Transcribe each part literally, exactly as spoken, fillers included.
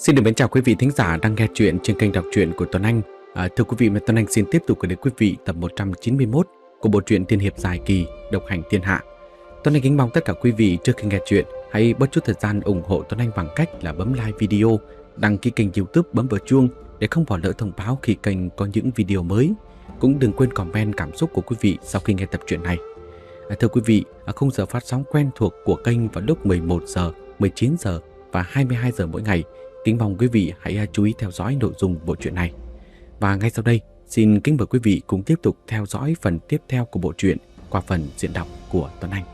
Xin được mến chào quý vị thính giả đang nghe chuyện trên kênh đọc truyện của Tuấn Anh. À, thưa quý vị, và Tuấn Anh xin tiếp tục gửi đến quý vị tập một trăm chín mươi mốt của bộ truyện tiên hiệp dài kỳ Độc hành thiên hạ. Tuấn Anh kính mong tất cả quý vị trước khi nghe chuyện hãy bớt chút thời gian ủng hộ Tuấn Anh bằng cách là bấm like video, đăng ký kênh YouTube, bấm vào chuông để không bỏ lỡ thông báo khi kênh có những video mới. Cũng đừng quên comment cảm xúc của quý vị sau khi nghe tập truyện này. À, thưa quý vị, ở khung giờ phát sóng quen thuộc của kênh vào lúc mười một giờ, mười chín giờ và hai mươi hai giờ mỗi ngày. Kính mong quý vị hãy chú ý theo dõi nội dung bộ truyện này. Và ngay sau đây, xin kính mời quý vị cùng tiếp tục theo dõi phần tiếp theo của bộ truyện qua phần diễn đọc của Tuấn Anh.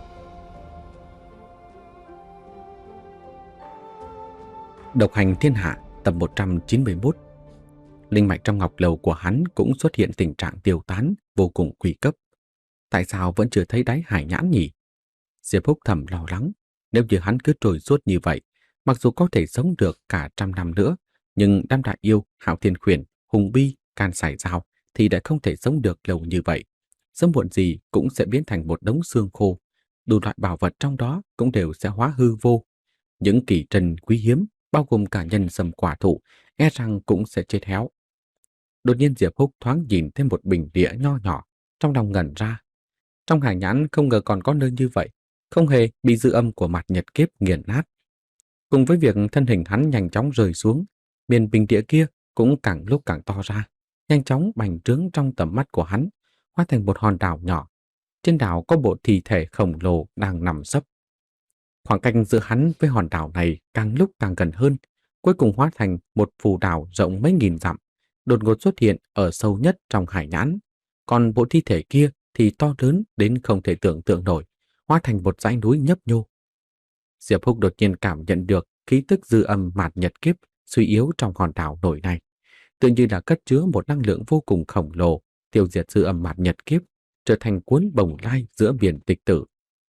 Độc hành thiên hạ tập một trăm chín mươi mốt. Linh mạch trong ngọc lầu của hắn cũng xuất hiện tình trạng tiêu tán vô cùng nguy cấp. Tại sao vẫn chưa thấy đáy hải nhãn nhỉ? Diệp Húc thầm lo lắng, nếu như hắn cứ trôi suốt như vậy, mặc dù có thể sống được cả trăm năm nữa, nhưng đám đại yêu, Hạo Thiên Khuyển, Hùng Bi, Can Sải Dao thì đã không thể sống được lâu như vậy. Sớm muộn gì cũng sẽ biến thành một đống xương khô, đủ loại bảo vật trong đó cũng đều sẽ hóa hư vô. Những kỳ trân quý hiếm, bao gồm cả nhân sâm quả thụ, e rằng cũng sẽ chết héo. Đột nhiên Diệp Húc thoáng nhìn thêm một bình địa nho nhỏ, trong lòng ngẩn ra. Trong hải nhãn không ngờ còn có nơi như vậy, không hề bị dư âm của mặt nhật kiếp nghiền nát. Cùng với việc thân hình hắn nhanh chóng rơi xuống, miền bình địa kia cũng càng lúc càng to ra, nhanh chóng bành trướng trong tầm mắt của hắn, hóa thành một hòn đảo nhỏ. Trên đảo có bộ thi thể khổng lồ đang nằm sấp. Khoảng cách giữa hắn với hòn đảo này càng lúc càng gần hơn, cuối cùng hóa thành một phù đảo rộng mấy nghìn dặm, đột ngột xuất hiện ở sâu nhất trong hải nhãn. Còn bộ thi thể kia thì to lớn đến không thể tưởng tượng nổi, hóa thành một dãy núi nhấp nhô. Diệp Húc đột nhiên cảm nhận được khí tức dư âm mạt nhật kiếp suy yếu trong hòn đảo nổi này, tự như là cất chứa một năng lượng vô cùng khổng lồ, tiêu diệt dư âm mạt nhật kiếp, trở thành cuốn bồng lai giữa biển tịch tử.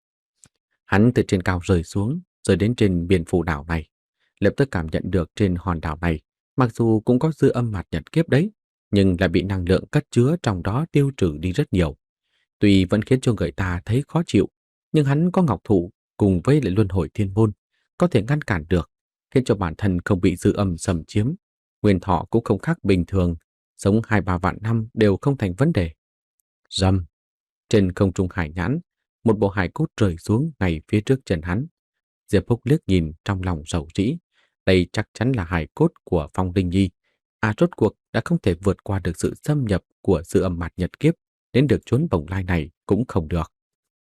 Hắn từ trên cao rơi xuống, rơi đến trên biển phù đảo này, lập tức cảm nhận được trên hòn đảo này, mặc dù cũng có dư âm mạt nhật kiếp đấy, nhưng lại bị năng lượng cất chứa trong đó tiêu trừ đi rất nhiều. Tuy vẫn khiến cho người ta thấy khó chịu, nhưng hắn có ngọc thụ cùng với lại luân hồi thiên môn, có thể ngăn cản được, khiến cho bản thân không bị dư âm xâm chiếm. Nguyên thọ cũng không khác bình thường, sống hai ba vạn năm đều không thành vấn đề. Rầm, trên không trung hải nhãn, một bộ hài cốt rơi xuống ngay phía trước chân hắn. Diệp Húc liếc nhìn trong lòng rầu rĩ, đây chắc chắn là hài cốt của Phong Linh Nhi. À, rốt cuộc đã không thể vượt qua được sự xâm nhập của sự âm mạt nhật kiếp, đến được chốn bồng lai này cũng không được.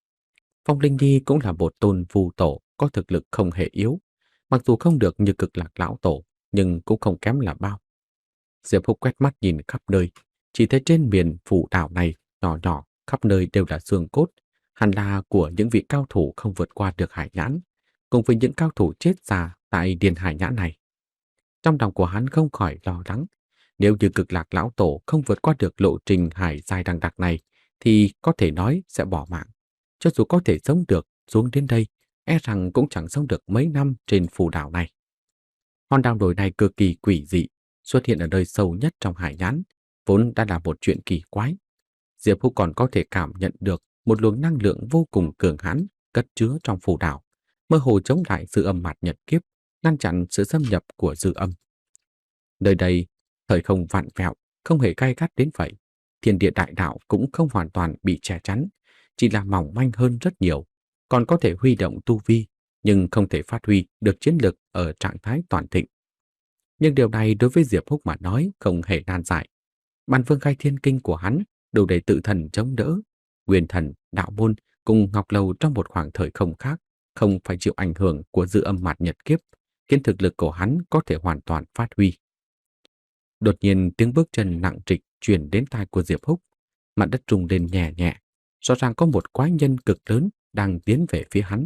Phong Linh Nhi cũng là một tôn phù tổ có thực lực không hề yếu, mặc dù không được như Cực Lạc lão tổ, nhưng cũng không kém là bao. Diệp Húc quét mắt nhìn khắp nơi, chỉ thấy trên miền phù đảo này nhỏ nhỏ khắp nơi đều là xương cốt, hẳn là của những vị cao thủ không vượt qua được hải nhãn, cùng với những cao thủ chết già tại điền hải nhãn này. Trong lòng của hắn không khỏi lo lắng, nếu như Cực Lạc lão tổ không vượt qua được lộ trình hải dài đằng đặc này, thì có thể nói sẽ bỏ mạng. Cho dù có thể sống được xuống đến đây, e rằng cũng chẳng sống được mấy năm trên phù đảo này. Hòn đảo nổi này cực kỳ quỷ dị, xuất hiện ở nơi sâu nhất trong hải nhãn, vốn đã là một chuyện kỳ quái. Diệp Húc còn có thể cảm nhận được một luồng năng lượng vô cùng cường hãn cất chứa trong phù đảo, mơ hồ chống lại sự âm mạt nhật kiếp, ngăn chặn sự xâm nhập của dư âm. Nơi đây, thời không vặn vẹo, không hề gai gắt đến vậy. Thiên địa đại đạo cũng không hoàn toàn bị che chắn, chỉ là mỏng manh hơn rất nhiều, còn có thể huy động tu vi, nhưng không thể phát huy được chiến lực ở trạng thái toàn thịnh. Nhưng điều này đối với Diệp Húc mà nói không hề nan giải. Bản Vương Khai Thiên Kinh của hắn đủ để tự thần chống đỡ, Nguyên Thần, Đạo Môn cùng Ngọc Lầu trong một khoảng thời không khác, không phải chịu ảnh hưởng của dư âm mạt nhật kiếp, khiến thực lực của hắn có thể hoàn toàn phát huy. Đột nhiên tiếng bước chân nặng trịch truyền đến tai của Diệp Húc, mặt đất rung lên nhẹ nhẹ, rõ ràng có một quái nhân cực lớn đang tiến về phía hắn.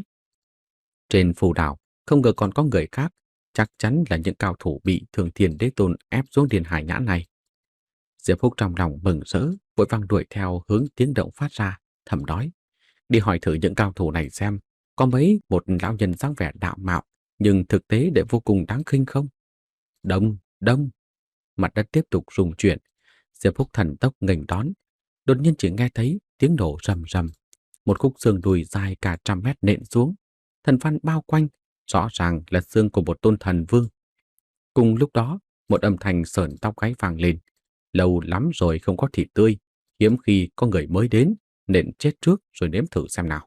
Trên phù đảo, không ngờ còn có người khác, chắc chắn là những cao thủ bị Thường Thiên Đế Tôn ép xuống điền hải nhãn này. Diệp Húc trong lòng mừng rỡ, vội vàng đuổi theo hướng tiếng động phát ra, thầm nói: đi hỏi thử những cao thủ này xem, có mấy một lão nhân dáng vẻ đạo mạo, nhưng thực tế để vô cùng đáng khinh không? Đông, đông. Mặt đất tiếp tục rung chuyển. Diệp Húc thần tốc nghênh đón, đột nhiên chỉ nghe thấy tiếng nổ rầm rầm, một khúc xương đùi dài cả trăm mét nện xuống, thần văn bao quanh, rõ ràng là xương của một tôn thần vương. Cùng lúc đó, một âm thanh sởn tóc gáy vang lên. Lâu lắm rồi không có thịt tươi, hiếm khi có người mới đến, nên chết trước rồi nếm thử xem nào.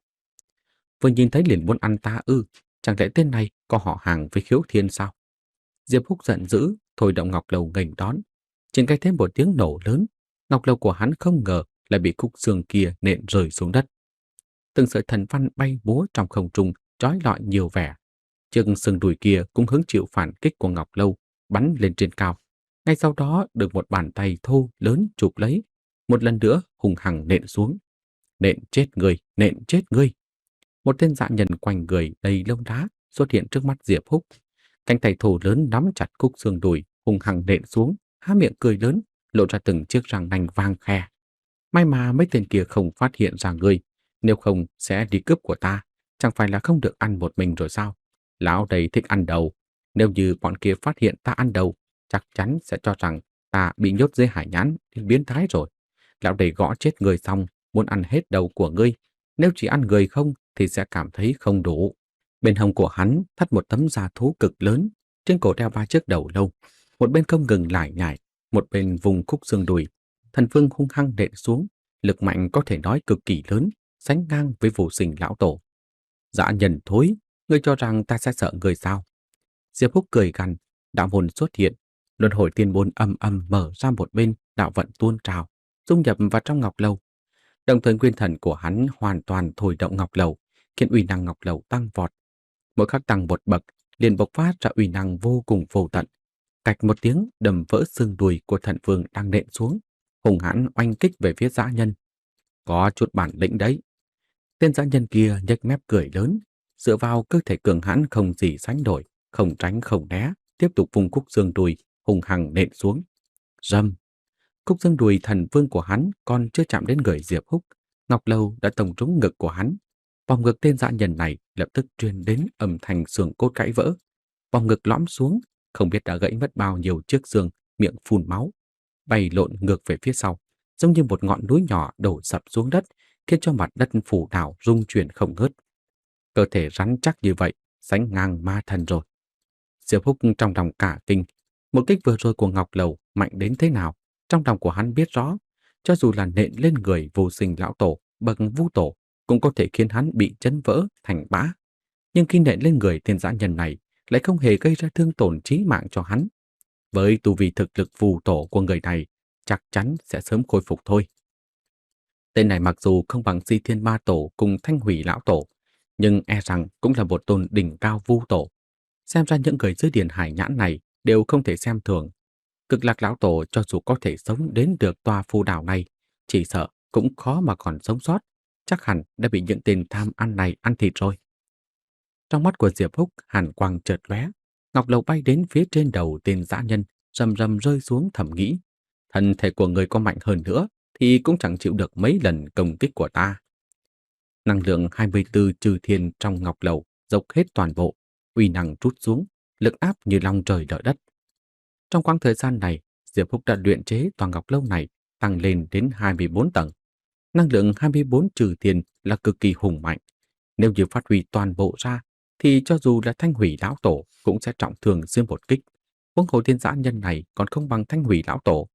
Vừa nhìn thấy liền muốn ăn ta ư, chẳng lẽ tên này có họ hàng với Khiếu Thiên sao? Diệp Húc giận dữ, thôi động ngọc lầu nghênh đón. Trên cái thêm một tiếng nổ lớn, ngọc lầu của hắn không ngờ lại bị khúc xương kia nện rơi xuống đất. Từng sợi thần văn bay múa trong không trung, chói lọi nhiều vẻ. Chiếc xương đùi kia cũng hứng chịu phản kích của ngọc lâu, bắn lên trên cao. Ngay sau đó được một bàn tay thô lớn chụp lấy, một lần nữa hùng hằng nện xuống. Nện chết người, nện chết người. Một tên dã nhân quanh người đầy lông đá xuất hiện trước mắt Diệp Húc. Cánh tay thô lớn nắm chặt khúc xương đùi, hùng hằng nện xuống, há miệng cười lớn, lộ ra từng chiếc răng nanh vang khe. May mà mấy tên kia không phát hiện ra ngươi, nếu không sẽ đi cướp của ta, chẳng phải là không được ăn một mình rồi sao? Lão đây thích ăn đầu, nếu như bọn kia phát hiện ta ăn đầu, chắc chắn sẽ cho rằng ta bị nhốt dưới hải nhãn đến biến thái rồi. Lão đây gõ chết người xong, muốn ăn hết đầu của ngươi, nếu chỉ ăn người không thì sẽ cảm thấy không đủ. Bên hông của hắn thắt một tấm da thú cực lớn, trên cổ đeo ba chiếc đầu lâu, một bên không ngừng lải nhải, một bên vùng khúc xương đùi. Thần vương hung hăng nện xuống, lực mạnh có thể nói cực kỳ lớn, sánh ngang với vô sinh lão tổ. Dã nhân thối, ngươi cho rằng ta sẽ sợ người sao? Diệp Húc cười gằn, đạo môn xuất hiện, luân hồi tiên môn âm âm mở ra một bên, đạo vận tuôn trào, dung nhập vào trong ngọc lầu. Đồng thời nguyên thần của hắn hoàn toàn thôi động ngọc lầu, khiến uy năng ngọc lầu tăng vọt. Mỗi khắc tăng một bậc, liền bộc phát ra uy năng vô cùng vô tận. Cạch một tiếng đầm vỡ xương đùi của thần vương đang nện xuống, hùng hãn oanh kích về phía dã nhân. Có chút bản lĩnh đấy. Tên dã nhân kia nhếch mép cười lớn, dựa vào cơ thể cường hãn không gì sánh nổi, không tránh không né, tiếp tục vung khúc xương đùi, hùng hằng nện xuống. Rầm! Khúc xương đùi thần vương của hắn còn chưa chạm đến người Diệp Húc, ngọc lâu đã tông trúng ngực của hắn. Vòng ngực tên dã nhân này lập tức truyền đến âm thanh xương cốt gãy vỡ. Vòng ngực lõm xuống, không biết đã gãy mất bao nhiêu chiếc xương, miệng phun máu, bay lộn ngược về phía sau, giống như một ngọn núi nhỏ đổ sập xuống đất, khiến cho mặt đất phủ đảo rung chuyển không ngớt. Cơ thể rắn chắc như vậy, sánh ngang ma thần rồi. Diệp Húc trong lòng cả kinh, một kích vừa rồi của Ngọc Lầu mạnh đến thế nào, trong lòng của hắn biết rõ, cho dù là nện lên người vô sinh lão tổ, bậc vu tổ, cũng có thể khiến hắn bị chấn vỡ thành bã. Nhưng khi nện lên người tên dã nhân này, lại không hề gây ra thương tổn chí mạng cho hắn. Với tu vi thực lực phù tổ của người này, chắc chắn sẽ sớm khôi phục thôi. Tên này mặc dù không bằng Di Thiên Ma Tổ cùng Thanh Hủy Lão Tổ, nhưng e rằng cũng là một tôn đỉnh cao vu tổ. Xem ra những người dưới điền hải nhãn này đều không thể xem thường. Cực Lạc Lão Tổ cho dù có thể sống đến được tòa phù đảo này, chỉ sợ cũng khó mà còn sống sót, chắc hẳn đã bị những tên tham ăn này ăn thịt rồi. Trong mắt của Diệp Húc hàn quang chợt lóe, ngọc lầu bay đến phía trên đầu tên dã nhân, rầm rầm rơi xuống thầm nghĩ. Thân thể của người có mạnh hơn nữa thì cũng chẳng chịu được mấy lần công kích của ta. Năng lượng hai mươi tư trừ thiên trong ngọc lầu dốc hết toàn bộ, uy năng trút xuống, lực áp như long trời đỡ đất. Trong quãng thời gian này, Diệp Húc đã luyện chế tòa ngọc lâu này tăng lên đến hai mươi bốn tầng. Năng lượng hai mươi bốn trừ thiên là cực kỳ hùng mạnh. Nếu như phát huy toàn bộ ra, thì cho dù là Thanh Hủy Lão Tổ cũng sẽ trọng thương dưới một kích. Huống hồ tên dã nhân này còn không bằng Thanh Hủy Lão Tổ.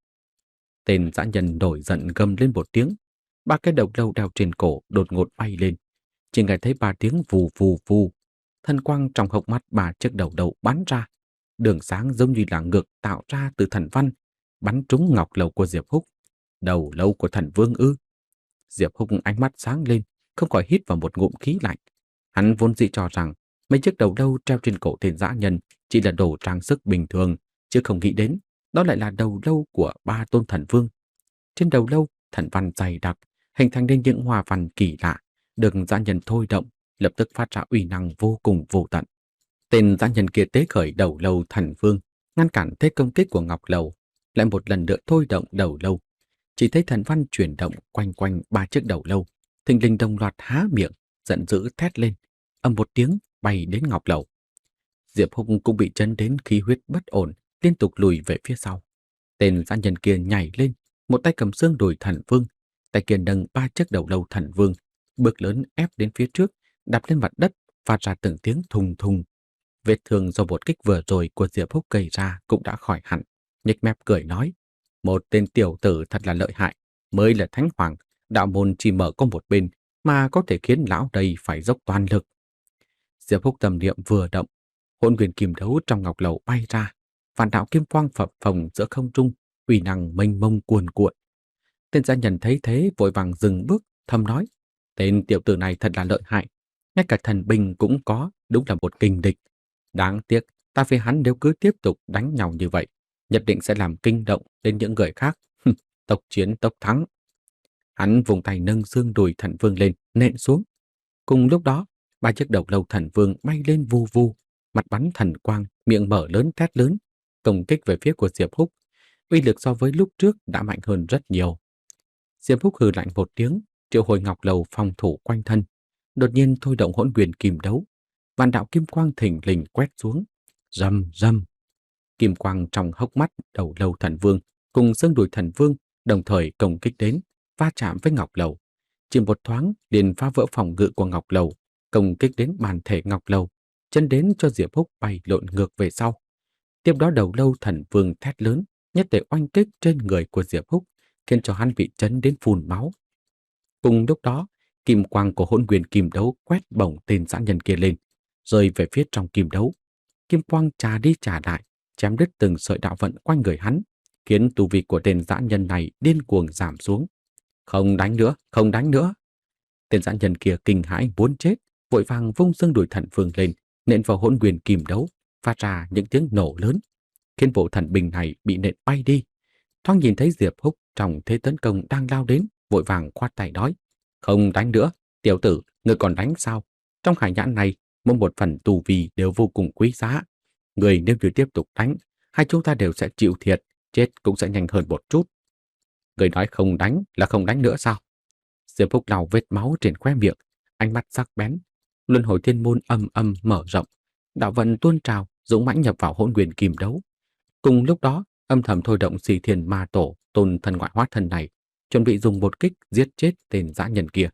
Tên dã nhân nổi giận gầm lên một tiếng, ba cái đầu lâu đeo trên cổ đột ngột bay lên. Chỉ nghe thấy ba tiếng vù vù vù, thần quang trong hốc mắt ba chiếc đầu đầu bắn ra, đường sáng giống như là ngược tạo ra từ thần văn, bắn trúng ngọc lầu của Diệp Húc. Đầu lâu của thần vương ư? Diệp Húc ánh mắt sáng lên, không khỏi hít vào một ngụm khí lạnh. Hắn vốn dĩ cho rằng mấy chiếc đầu lâu treo trên cổ tên dã nhân chỉ là đồ trang sức bình thường, chứ không nghĩ đến đó lại là đầu lâu của ba tôn thần vương. Trên đầu lâu, thần văn dày đặc, hình thành nên những hoa văn kỳ lạ, được dã nhân thôi động, lập tức phát ra uy năng vô cùng vô tận. Tên dã nhân kia tế khởi đầu lâu thần vương, ngăn cản thế công kích của Ngọc Lầu, lại một lần nữa thôi động đầu lâu. Chỉ thấy thần văn chuyển động quanh quanh ba chiếc đầu lâu, thình lình đồng loạt há miệng, giận dữ thét lên, ầm một tiếng bay đến Ngọc Lầu. Diệp Húc cũng bị chấn đến khí huyết bất ổn, liên tục lùi về phía sau. Tên dã nhân kia nhảy lên, một tay cầm xương đùi thần vương, tay kia nâng ba chiếc đầu lâu thần vương, bước lớn ép đến phía trước, đạp lên mặt đất, phát ra từng tiếng thùng thùng. Vết thương do một kích vừa rồi của Diệp Húc gây ra cũng đã khỏi hẳn, nhếch mép cười nói, một tên tiểu tử thật là lợi hại, mới là thánh hoàng, đạo môn chỉ mở có một bên mà có thể khiến lão đây phải dốc toàn lực. Diệp Húc tâm niệm vừa động, hỗn nguyên kim đấu trong ngọc lầu bay ra, vạn đạo kim quang phập phồng giữa không trung, uy năng mênh mông cuồn cuộn. Tên gia nhân thấy thế vội vàng dừng bước, thầm nói, tên tiểu tử này thật là lợi hại, ngay cả thần binh cũng có, đúng là một kình địch. Đáng tiếc, ta với hắn nếu cứ tiếp tục đánh nhau như vậy, nhất định sẽ làm kinh động đến những người khác. Tốc chiến tốc thắng. Hắn vùng tay nâng xương đùi thần vương lên, nện xuống. Cùng lúc đó, ba chiếc đầu lâu thần vương bay lên vu vu, mặt bắn thần quang, miệng mở lớn thét lớn, công kích về phía của Diệp Húc. Uy lực so với lúc trước đã mạnh hơn rất nhiều. Diệp Húc hừ lạnh một tiếng, triệu hồi ngọc lầu phòng thủ quanh thân, đột nhiên thôi động hỗn nguyên kim đấu, vạn đạo kim quang thình lình quét xuống, rầm rầm. Kim quang trong hốc mắt đầu lâu thần vương cùng xương đùi thần vương đồng thời công kích đến, va chạm với ngọc lầu. Chỉ một thoáng liền phá vỡ phòng ngự của ngọc lầu, công kích đến bản thể ngọc lầu, chân đến cho Diệp Húc bay lộn ngược về sau. Tiếp đó đầu lâu thần vương thét lớn, nhất tề oanh kích trên người của Diệp Húc, khiến cho hắn bị chấn đến phun máu. Cùng lúc đó, kim quang của hỗn nguyên kim đấu quét bổng tên dã nhân kia lên, rơi về phía trong kim đấu. Kim quang trà đi trà lại, chém đứt từng sợi đạo vận quanh người hắn, khiến tu vi của tên dã nhân này điên cuồng giảm xuống. Không đánh nữa, không đánh nữa. Tên dã nhân kia kinh hãi muốn chết, vội vàng vung xương đùi thần vương lên, nện vào hỗn nguyên kim đấu, phát ra những tiếng nổ lớn, khiến bộ thần binh này bị nện bay đi. Thoáng nhìn thấy Diệp Húc trong thế tấn công đang lao đến, vội vàng khoát tay nói, không đánh nữa, tiểu tử, ngươi còn đánh sao? Trong hải nhãn này, mỗi một phần tu vi đều vô cùng quý giá. Người nếu như tiếp tục đánh, hai chúng ta đều sẽ chịu thiệt, chết cũng sẽ nhanh hơn một chút. Người nói không đánh là không đánh nữa sao? Diệp Húc lau vết máu trên khóe miệng, ánh mắt sắc bén. Luân hồi thiên môn âm âm mở rộng, đạo vận tuôn trào, dũng mãnh nhập vào hỗn nguyên kim đấu. Cùng lúc đó, âm thầm thôi động Xì Thiền Ma Tổ, tôn thần ngoại hóa thân này, chuẩn bị dùng một kích giết chết tên dã nhân kia.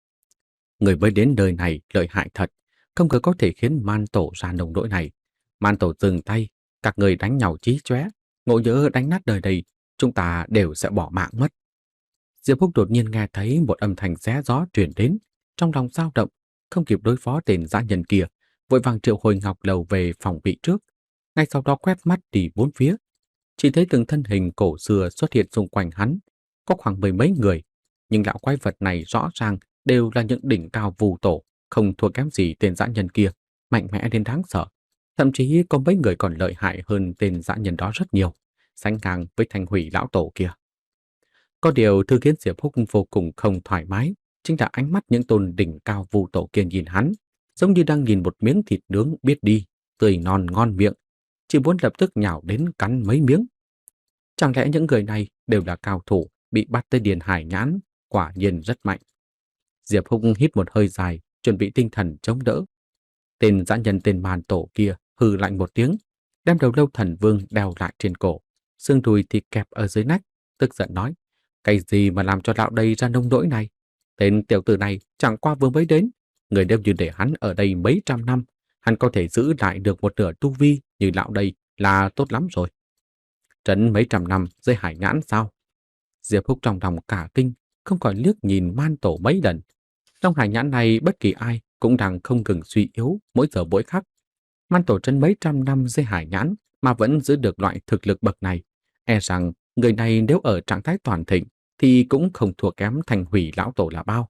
Người mới đến đời này lợi hại thật, không ngờ có thể khiến Man Tổ ra nông nỗi này. Man Tổ dừng tay, các người đánh nhau chí chóe, ngộ nhỡ đánh nát đời này, chúng ta đều sẽ bỏ mạng mất. Diệp Húc đột nhiên nghe thấy một âm thanh xé gió truyền đến, trong lòng dao động, không kịp đối phó tên dã nhân kia, vội vàng triệu hồi ngọc lầu về phòng bị trước. Ngay sau đó quét mắt đi bốn phía, chỉ thấy từng thân hình cổ xưa xuất hiện xung quanh hắn, có khoảng mười mấy người, nhưng lão quái vật này rõ ràng đều là những đỉnh cao vù tổ, không thua kém gì tên dã nhân kia, mạnh mẽ đến đáng sợ. Thậm chí có mấy người còn lợi hại hơn tên dã nhân đó rất nhiều, sánh ngang với Thanh Hủy lão tổ kia. Có điều thứ khiến Diệp Húc vô cùng không thoải mái, chính là ánh mắt những tôn đỉnh cao vù tổ kia nhìn hắn, giống như đang nhìn một miếng thịt nướng biết đi, tươi non ngon miệng, chỉ muốn lập tức nhào đến cắn mấy miếng. Chẳng lẽ những người này đều là cao thủ bị bắt tới điền hải nhãn, quả nhiên rất mạnh. Diệp Húc hít một hơi dài, chuẩn bị tinh thần chống đỡ. Tên dã nhân tên Man Tổ kia hừ lạnh một tiếng, đem đầu lâu thần vương đeo lại trên cổ, xương đùi thì kẹp ở dưới nách, tức giận nói, cái gì mà làm cho lão đây ra nông nỗi này? Tên tiểu tử này chẳng qua vừa mới đến, người đem như để hắn ở đây mấy trăm năm, hắn có thể giữ lại được một nửa tu vi như lão đây là tốt lắm rồi. Trấn mấy trăm năm dưới hải nhãn sao? Diệp Húc trong lòng cả kinh, không khỏi liếc nhìn Man Tổ mấy lần. Trong hải nhãn này bất kỳ ai cũng đang không ngừng suy yếu mỗi giờ mỗi khắc. Man Tổ trấn mấy trăm năm dưới hải nhãn mà vẫn giữ được loại thực lực bậc này, e rằng người này nếu ở trạng thái toàn thịnh thì cũng không thua kém Thanh Hủy lão tổ là bao.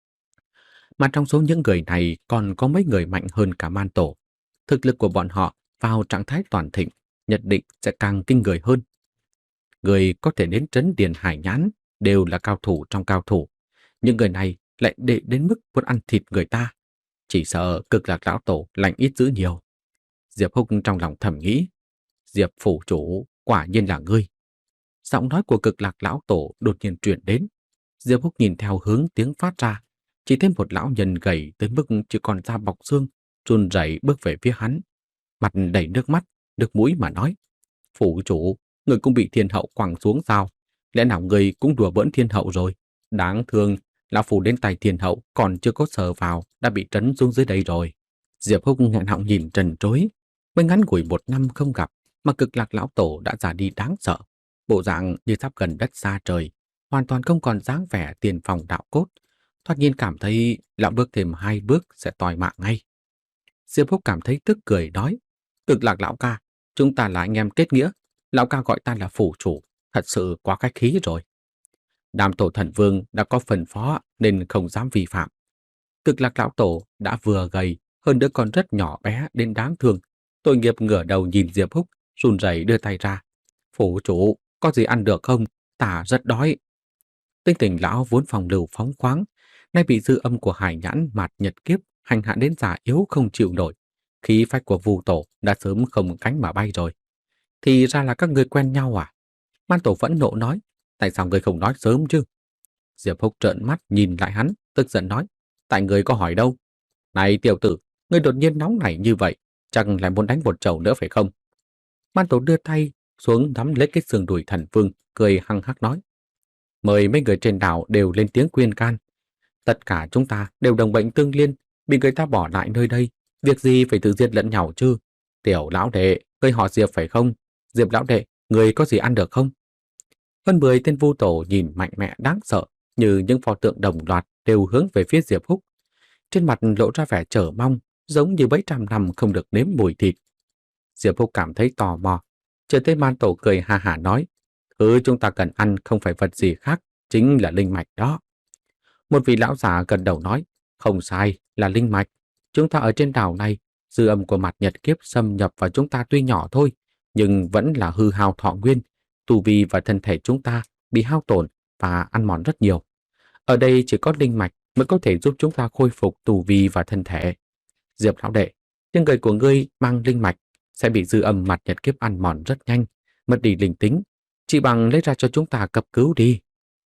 Mà trong số những người này còn có mấy người mạnh hơn cả Man Tổ. Thực lực của bọn họ vào trạng thái toàn thịnh nhất định sẽ càng kinh người hơn. Người có thể đến trấn Điền Hải Nhãn đều là cao thủ trong cao thủ. Những người này lại đệ đến mức muốn ăn thịt người ta. Chỉ sợ Cực Lạc lão tổ lành ít dữ nhiều. Diệp Húc trong lòng thầm nghĩ, Diệp phủ chủ quả nhiên là ngươi. Giọng nói của Cực Lạc lão tổ đột nhiên truyền đến. Diệp Húc nhìn theo hướng tiếng phát ra, chỉ thấy một lão nhân gầy tới mức chỉ còn da bọc xương, run rẩy bước về phía hắn, mặt đầy nước mắt, nước mũi mà nói, phủ chủ, người cũng bị thiên hậu quẳng xuống sao? Lẽ nào người cũng đùa bỡn thiên hậu rồi? Đáng thương, lão phủ đến tay thiên hậu còn chưa có sờ vào đã bị trấn xuống dưới đây rồi. Diệp Húc nghẹn họng nhìn trần trối, Mới ngắn ngủi một năm không gặp mà Cực Lạc lão tổ đã già đi đáng sợ, bộ dạng như sắp gần đất xa trời, hoàn toàn không còn dáng vẻ tiền phòng đạo cốt. Thoạt nhìn cảm thấy lão bước thêm hai bước sẽ toi mạng ngay. Diệp Húc cảm thấy tức cười nói, Cực Lạc lão ca, chúng ta là anh em kết nghĩa, lão ca gọi ta là phủ chủ, thật sự quá khách khí rồi. Đàm tổ thần vương đã có phần phó nên không dám vi phạm. Cực Lạc lão tổ đã vừa gầy, hơn nữa còn rất nhỏ bé đến đáng thương. Tội nghiệp ngửa đầu nhìn Diệp Húc, run rẩy đưa tay ra. Phủ chủ, có gì ăn được không? Ta rất đói. Tinh Tình lão vốn phòng lưu phóng khoáng, nay bị dư âm của hải nhãn mạt nhật kiếp hành hạ đến già yếu không chịu nổi. Khí phách của Vu tổ đã sớm không cánh mà bay rồi. Thì ra là các ngươi quen nhau à? Man tổ phẫn nộ nói, tại sao ngươi không nói sớm chứ? Diệp Húc trợn mắt nhìn lại hắn, tức giận nói, tại ngươi có hỏi đâu? Này tiểu tử, ngươi đột nhiên nóng nảy như vậy, chắc lại muốn đánh một chầu nữa phải không? Man tổ đưa tay xuống nắm lấy cái xương đùi thần vương, cười hăng hắc nói, mời mấy người trên đảo đều lên tiếng khuyên can. Tất cả chúng ta đều đồng bệnh tương liên, bị người ta bỏ lại nơi đây, việc gì phải tự giết lẫn nhau chứ? Tiểu lão đệ, ngươi họ Diệp phải không? Diệp lão đệ, người có gì ăn được không? Hơn mười tên vu tổ nhìn mạnh mẽ đáng sợ, như những pho tượng đồng loạt đều hướng về phía Diệp Húc. Trên mặt lộ ra vẻ chờ mong, giống như mấy trăm năm không được nếm mùi thịt. Diệp Húc cảm thấy tò mò, chờ thấy Man tổ cười ha hả nói, thứ chúng ta cần ăn không phải vật gì khác, chính là linh mạch đó. Một vị lão già gần đầu nói, không sai, là linh mạch. Chúng ta ở trên đảo này, dư âm của mặt nhật kiếp xâm nhập vào chúng ta tuy nhỏ thôi, nhưng vẫn là hư hao thọ nguyên, tu vi và thân thể chúng ta bị hao tổn và ăn mòn rất nhiều. Ở đây chỉ có linh mạch mới có thể giúp chúng ta khôi phục tu vi và thân thể. Diệp lão đệ, trên người của ngươi mang linh mạch sẽ bị dư âm mặt nhật kiếp ăn mòn rất nhanh, mất đi linh tính. Chỉ bằng lấy ra cho chúng ta cấp cứu đi.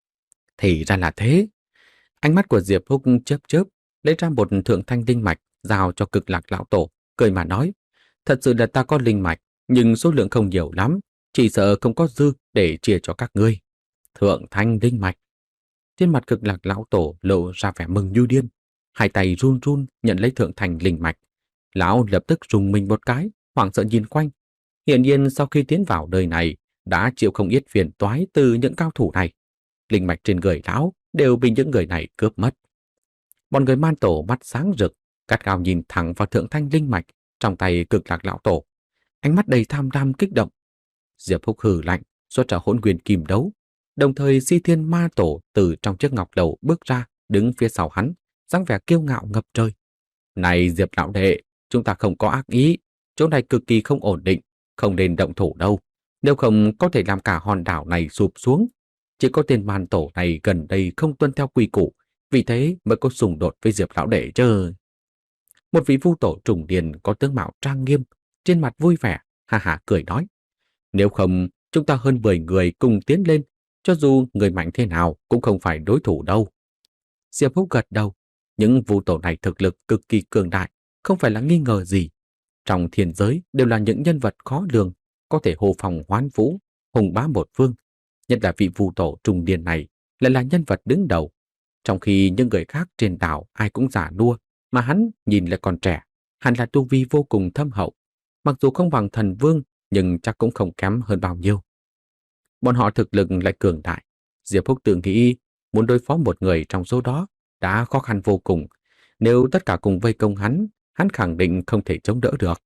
Thì ra là thế. Ánh mắt của Diệp Húc chớp chớp, lấy ra một thượng thanh linh mạch giao cho Cực Lạc lão tổ, cười mà nói, thật sự là ta có linh mạch, nhưng số lượng không nhiều lắm, chỉ sợ không có dư để chia cho các ngươi. Thượng thanh linh mạch. Trên mặt Cực Lạc lão tổ lộ ra vẻ mừng như điên, hai tay run run nhận lấy thượng thanh linh mạch. Lão lập tức rùng mình một cái, hoảng sợ nhìn quanh. Hiển nhiên sau khi tiến vào nơi này, đã chịu không ít phiền toái từ những cao thủ này. Linh mạch trên người lão đều bị những người này cướp mất. Bọn người Man tổ mắt sáng rực, gắt gao nhìn thẳng vào thượng thanh linh mạch trong tay Cực Lạc lão tổ, ánh mắt đầy tham lam kích động. Diệp Húc hừ lạnh, xuất ra hỗn nguyên kim đấu, đồng thời Si Thiên Ma tổ từ trong chiếc ngọc lầu bước ra, đứng phía sau hắn, dáng vẻ kiêu ngạo ngập trời. Này Diệp lão đệ, chúng ta không có ác ý, chỗ này cực kỳ không ổn định, không nên động thủ đâu, nếu không có thể làm cả hòn đảo này sụp xuống. Chỉ có tên Man tổ này gần đây không tuân theo quy củ, vì thế mới có xung đột với Diệp lão đệ chứ. Một vị vu tổ trùng điền có tướng mạo trang nghiêm, trên mặt vui vẻ, ha ha cười nói, nếu không chúng ta hơn mười người cùng tiến lên, cho dù người mạnh thế nào cũng không phải đối thủ đâu. Diệp Húc gật đầu, những vu tổ này thực lực cực kỳ cường đại, không phải là nghi ngờ gì. Trong thiên giới đều là những nhân vật khó lường, có thể hô phong hoán vũ, hùng bá một phương. Nhất là vị vu tổ trùng điền này lại là nhân vật đứng đầu. Trong khi những người khác trên đảo ai cũng già nua, mà hắn nhìn lại còn trẻ, hẳn là tu vi vô cùng thâm hậu. Mặc dù không bằng thần vương, nhưng chắc cũng không kém hơn bao nhiêu. Bọn họ thực lực lại cường đại. Diệp Húc tự nghĩ muốn đối phó một người trong số đó đã khó khăn vô cùng. Nếu tất cả cùng vây công hắn, hắn khẳng định không thể chống đỡ được.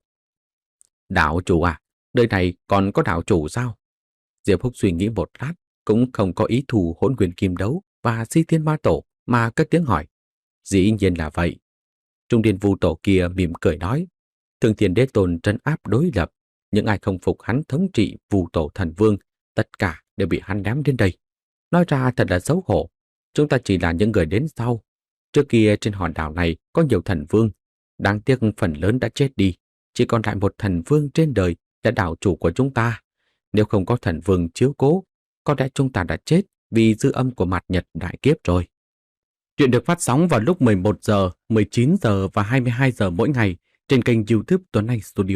Đạo chủ à, nơi này còn có đạo chủ sao? Diệp Húc suy nghĩ một lát, cũng không có ý thù hỗn nguyên kim đấu và Si Thiên Ma tổ mà cất tiếng hỏi. Dĩ nhiên là vậy. Trung Điền Vu tổ kia mỉm cười nói, Thương Thiên Đế Tôn trấn áp đối lập, những ai không phục hắn thống trị Vu tổ thần vương, tất cả đều bị hắn ném đến đây. Nói ra thật là xấu hổ, chúng ta chỉ là những người đến sau. Trước kia trên hòn đảo này có nhiều thần vương, đáng tiếc phần lớn đã chết đi, chỉ còn lại một thần vương trên đời là đảo chủ của chúng ta. Nếu không có thần vương chiếu cố, có lẽ chúng ta đã chết vì dư âm của mặt nhật đại kiếp rồi. Chuyện được phát sóng vào lúc mười một giờ, mười chín giờ và hai mươi hai giờ mỗi ngày trên kênh YouTube Tuấn Anh Studio.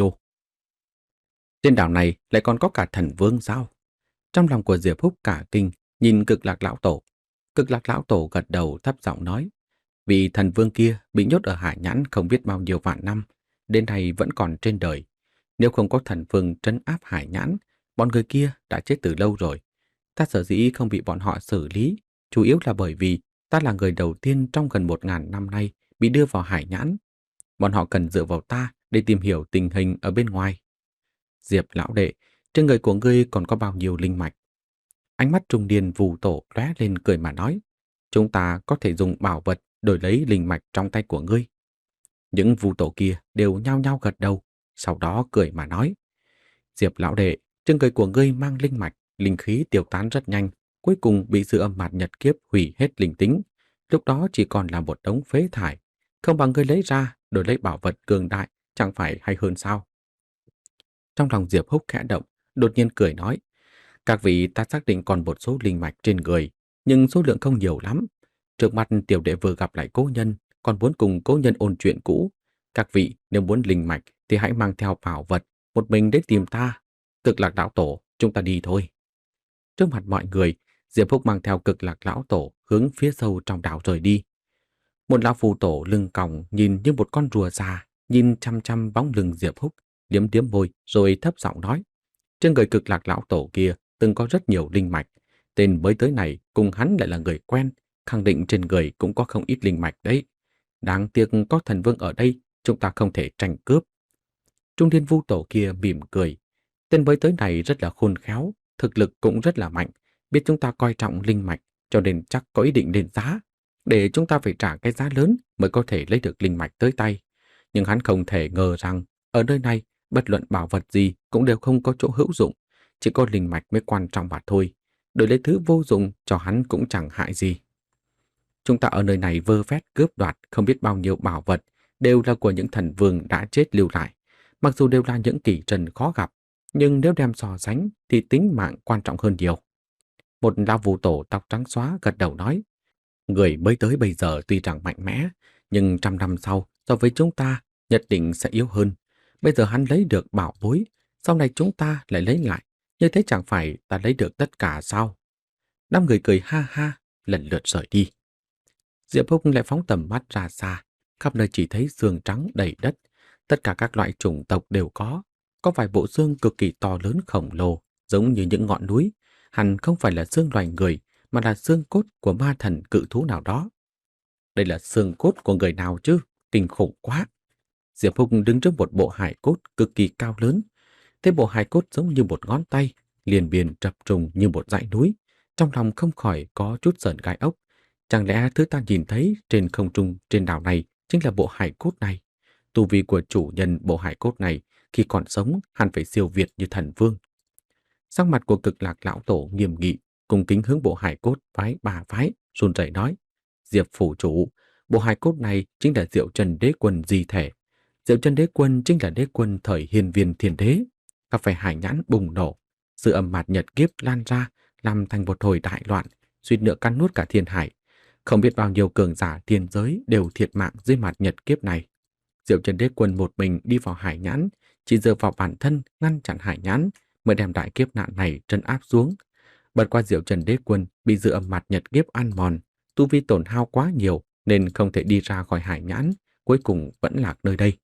Trên đảo này lại còn có cả thần vương sao? Trong lòng của Diệp Húc cả kinh, nhìn Cực Lạc lão tổ. Cực Lạc lão tổ gật đầu thấp giọng nói, vì thần vương kia bị nhốt ở Hải Nhãn không biết bao nhiêu vạn năm, đến nay vẫn còn trên đời. Nếu không có thần vương trấn áp hải nhãn, bọn người kia đã chết từ lâu rồi. Ta sở dĩ không bị bọn họ xử lý, chủ yếu là bởi vì ta là người đầu tiên trong gần một ngàn năm nay bị đưa vào hải nhãn. Bọn họ cần dựa vào ta để tìm hiểu tình hình ở bên ngoài. Diệp lão đệ, trên người của ngươi còn có bao nhiêu linh mạch? Ánh mắt trung niên Vu Tổ lóe lên cười mà nói, chúng ta có thể dùng bảo vật đổi lấy linh mạch trong tay của ngươi. Những Vu Tổ kia đều nhao nhao gật đầu, sau đó cười mà nói, Diệp lão đệ, trên người của ngươi mang linh mạch, linh khí tiêu tán rất nhanh, cuối cùng bị sự âm mạt nhật kiếp hủy hết linh tính. Lúc đó chỉ còn là một đống phế thải, không bằng ngươi lấy ra đổi lấy bảo vật cường đại, chẳng phải hay hơn sao? Trong lòng Diệp Húc khẽ động, đột nhiên cười nói, các vị ta xác định còn một số linh mạch trên người, nhưng số lượng không nhiều lắm. Trước mặt tiểu đệ vừa gặp lại cố nhân, còn muốn cùng cố nhân ôn chuyện cũ. Các vị nếu muốn linh mạch thì hãy mang theo bảo vật, một mình đến tìm ta. Cực lạc lão tổ, chúng ta đi thôi. Trước mặt mọi người, Diệp Húc mang theo cực lạc lão tổ hướng phía sâu trong đảo rời đi. Một lão phù tổ lưng còng nhìn như một con rùa già, nhìn chăm chăm bóng lưng Diệp Húc, liếm liếm môi rồi thấp giọng nói. Trên người cực lạc lão tổ kia từng có rất nhiều linh mạch. Tên mới tới này cùng hắn lại là người quen, khẳng định trên người cũng có không ít linh mạch đấy. Đáng tiếc có thần vương ở đây, chúng ta không thể tranh cướp. Trung niên Vu Tổ kia mỉm cười. Tên mới tới này rất là khôn khéo, thực lực cũng rất là mạnh, biết chúng ta coi trọng linh mạch, cho nên chắc có ý định lên giá, để chúng ta phải trả cái giá lớn mới có thể lấy được linh mạch tới tay. Nhưng hắn không thể ngờ rằng, ở nơi này, bất luận bảo vật gì cũng đều không có chỗ hữu dụng, chỉ có linh mạch mới quan trọng mà thôi. Đổi lấy thứ vô dụng cho hắn cũng chẳng hại gì. Chúng ta ở nơi này vơ vét cướp đoạt không biết bao nhiêu bảo vật, đều là của những thần vương đã chết lưu lại. Mặc dù đều là những kỳ trần khó gặp, nhưng nếu đem so sánh thì tính mạng quan trọng hơn nhiều. Một lão Vu Tổ tóc trắng xóa gật đầu nói, người mới tới bây giờ tuy rằng mạnh mẽ, nhưng trăm năm sau so với chúng ta nhất định sẽ yếu hơn. Bây giờ hắn lấy được bảo bối, sau này chúng ta lại lấy lại, như thế chẳng phải ta lấy được tất cả sao? Năm người cười ha ha, lần lượt rời đi. Diệp Húc lại phóng tầm mắt ra xa, khắp nơi chỉ thấy xương trắng đầy đất. Tất cả các loại chủng tộc đều có, có vài bộ xương cực kỳ to lớn khổng lồ, giống như những ngọn núi. Hẳn không phải là xương loài người, mà là xương cốt của ma thần cự thú nào đó. Đây là xương cốt của người nào chứ? Kinh khủng quá! Diệp Húc đứng trước một bộ hài cốt cực kỳ cao lớn. Thế bộ hài cốt giống như một ngón tay, liền biên trập trùng như một dãy núi. Trong lòng không khỏi có chút sởn gai ốc. Chẳng lẽ thứ ta nhìn thấy trên không trung trên đảo này chính là bộ hài cốt này? Tu vi của chủ nhân bộ hài cốt này khi còn sống hẳn phải siêu việt như thần vương. Sắc mặt của cực lạc lão tổ nghiêm nghị, cùng kính hướng bộ hài cốt phái bà phái, run rẩy nói: Diệp phủ chủ, bộ hài cốt này chính là Diệu Trần Đế Quân di thể. Diệu Trần Đế Quân chính là đế quân thời Hiên Viên Thiên Đế. Gặp phải hải nhãn bùng nổ, sự âm mạt nhật kiếp lan ra, làm thành một hồi đại loạn, suýt nữa cắn nuốt cả thiên hải. Không biết bao nhiêu cường giả thiên giới đều thiệt mạng dưới mặt nhật kiếp này. Diệu Trần Đế Quân một mình đi vào hải nhãn, chỉ dựa vào bản thân ngăn chặn hải nhãn mới đem đại kiếp nạn này trấn áp xuống. Bật qua Diệu Trần Đế Quân bị dự âm mặt nhật kiếp ăn mòn, tu vi tổn hao quá nhiều nên không thể đi ra khỏi hải nhãn, cuối cùng vẫn lạc nơi đây.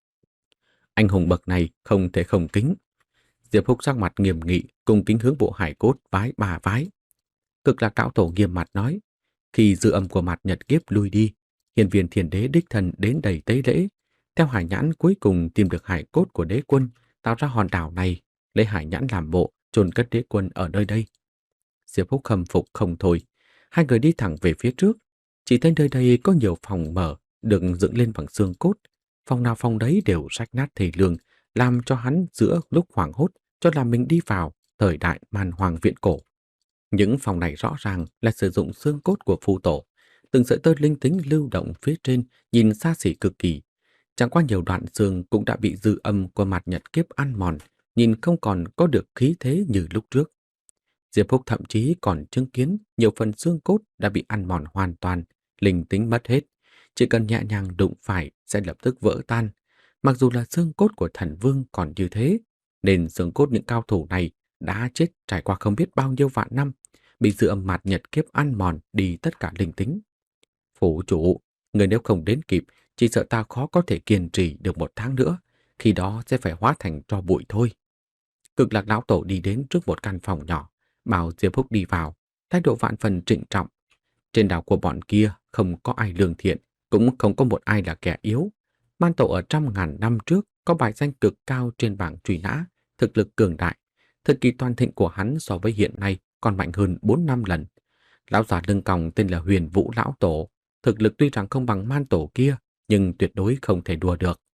Anh hùng bậc này không thể không kính. Diệp Húc sắc mặt nghiêm nghị, cùng kính hướng bộ hải cốt vái bà vái. Cực Lạc Lão Tổ nghiêm mặt nói: khi dư âm của mặt nhật kiếp lui đi, Hiên Viên Thiên Đế đích thân đến đầy tế lễ, theo hải nhãn cuối cùng tìm được hải cốt của đế quân, tạo ra hòn đảo này, lấy hải nhãn làm bộ, chôn cất đế quân ở nơi đây. Diệp Húc khâm phục không thôi, hai người đi thẳng về phía trước, chỉ thấy nơi đây có nhiều phòng mở, được dựng lên bằng xương cốt, phòng nào phòng đấy đều rách nát thê lương, làm cho hắn giữa lúc hoảng hốt cho là mình đi vào thời đại man hoàng viễn cổ. Những phòng này rõ ràng là sử dụng xương cốt của phù tổ, từng sợi tơ linh tính lưu động phía trên, nhìn xa xỉ cực kỳ. Chẳng qua nhiều đoạn xương cũng đã bị dư âm của mặt nhật kiếp ăn mòn, nhìn không còn có được khí thế như lúc trước. Diệp Húc thậm chí còn chứng kiến nhiều phần xương cốt đã bị ăn mòn hoàn toàn, linh tính mất hết. Chỉ cần nhẹ nhàng đụng phải sẽ lập tức vỡ tan. Mặc dù là xương cốt của thần vương còn như thế, nên xương cốt những cao thủ này đã chết trải qua không biết bao nhiêu vạn năm, bị dư âm mạt nhật kiếp ăn mòn đi tất cả linh tính. Phủ chủ, người nếu không đến kịp, chỉ sợ ta khó có thể kiên trì được một tháng nữa. khi đó sẽ phải hóa thành tro bụi thôi. Cực lạc lão tổ đi đến trước một căn phòng nhỏ, bảo Diệp Húc đi vào, thái độ vạn phần trịnh trọng. Trên đảo của bọn kia không có ai lương thiện, cũng không có một ai là kẻ yếu. Man tổ ở trăm ngàn năm trước có bài danh cực cao trên bảng truy nã, thực lực cường đại. Thời kỳ toàn thịnh của hắn so với hiện nay còn mạnh hơn bốn năm lần. Lão già lưng còng tên là Huyền Vũ Lão Tổ, thực lực tuy rằng không bằng Man tổ kia, nhưng tuyệt đối không thể đùa được.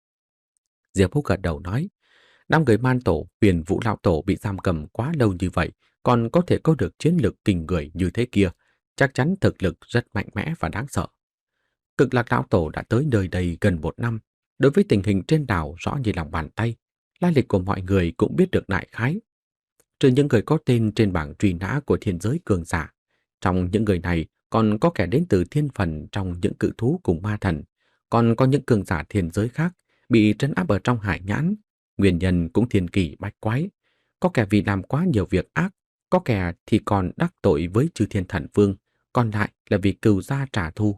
Diệp Húc gật đầu nói, năm người Man tổ, Huyền Vũ Lão Tổ bị giam cầm quá lâu như vậy, còn có thể có được chiến lực kinh người như thế kia, chắc chắn thực lực rất mạnh mẽ và đáng sợ. Cực lạc lão tổ đã tới nơi đây gần một năm, đối với tình hình trên đảo rõ như lòng bàn tay, lai lịch của mọi người cũng biết được đại khái. Trừ những người có tên trên bảng truy nã của thiên giới cường giả, trong những người này còn có kẻ đến từ thiên phần trong những cự thú cùng ma thần, còn có những cường giả thiên giới khác bị trấn áp ở trong hải nhãn, nguyên nhân cũng thiên kỳ bách quái. Có kẻ vì làm quá nhiều việc ác, có kẻ thì còn đắc tội với chư thiên thần vương, còn lại là vì cừu gia trả thù.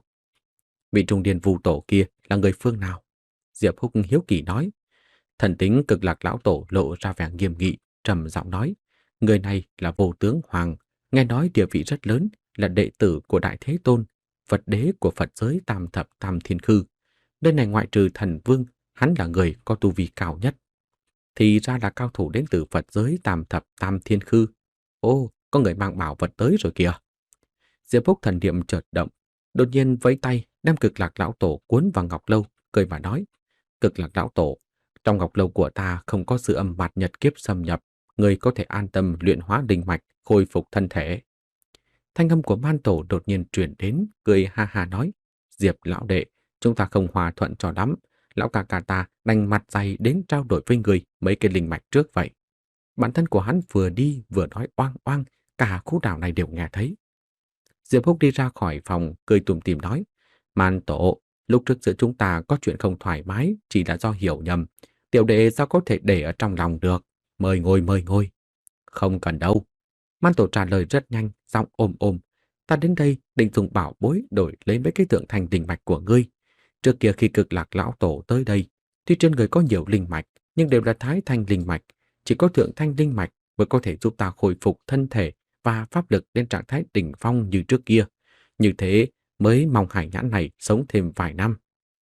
Vị trung niên vu tổ kia là người phương nào? Diệp Húc hiếu kỳ nói. Thần tính cực lạc lão tổ lộ ra vẻ nghiêm nghị, trầm giọng nói. Người này là vô tướng hoàng, nghe nói địa vị rất lớn, là đệ tử của Đại Thế Tôn, Phật đế của Phật giới tam thập tam thiên khư. Nơi này ngoại trừ thần vương, hắn là người có tu vi cao nhất. Thì ra là cao thủ đến từ Phật giới tam thập tam thiên khư. Ô, có người mang bảo vật tới rồi kìa. Diệp Húc thần niệm chợt động, đột nhiên vẫy tay đem cực lạc lão tổ cuốn vào ngọc lâu, cười mà nói. Cực lạc lão tổ, trong ngọc lâu của ta không có sự âm bạt nhật kiếp xâm nhập, người có thể an tâm luyện hóa linh mạch, khôi phục thân thể. Thanh âm của man tổ đột nhiên truyền đến, cười ha ha nói. Diệp lão đệ, chúng ta không hòa thuận cho lắm. Lão ca ca ta đành mặt dày đến trao đổi với người mấy cái linh mạch trước vậy. Bản thân của hắn vừa đi vừa nói oang oang, cả khu đảo này đều nghe thấy. Diệp Húc đi ra khỏi phòng, cười tủm tỉm nói. Man tổ, lúc trước giữa chúng ta có chuyện không thoải mái, chỉ là do hiểu nhầm. Tiểu đệ sao có thể để ở trong lòng được? Mời ngồi, mời ngồi. Không cần đâu. Man tổ trả lời rất nhanh, giọng ôm ôm. Ta đến đây định dùng bảo bối đổi lấy mấy cái tượng thành linh mạch của ngươi. Trước kia khi cực lạc lão tổ tới đây, tuy trên người có nhiều linh mạch, nhưng đều là thái thanh linh mạch. Chỉ có thượng thanh linh mạch mới có thể giúp ta khôi phục thân thể và pháp lực lên trạng thái đỉnh phong như trước kia. Như thế mới mong hải nhãn này sống thêm vài năm.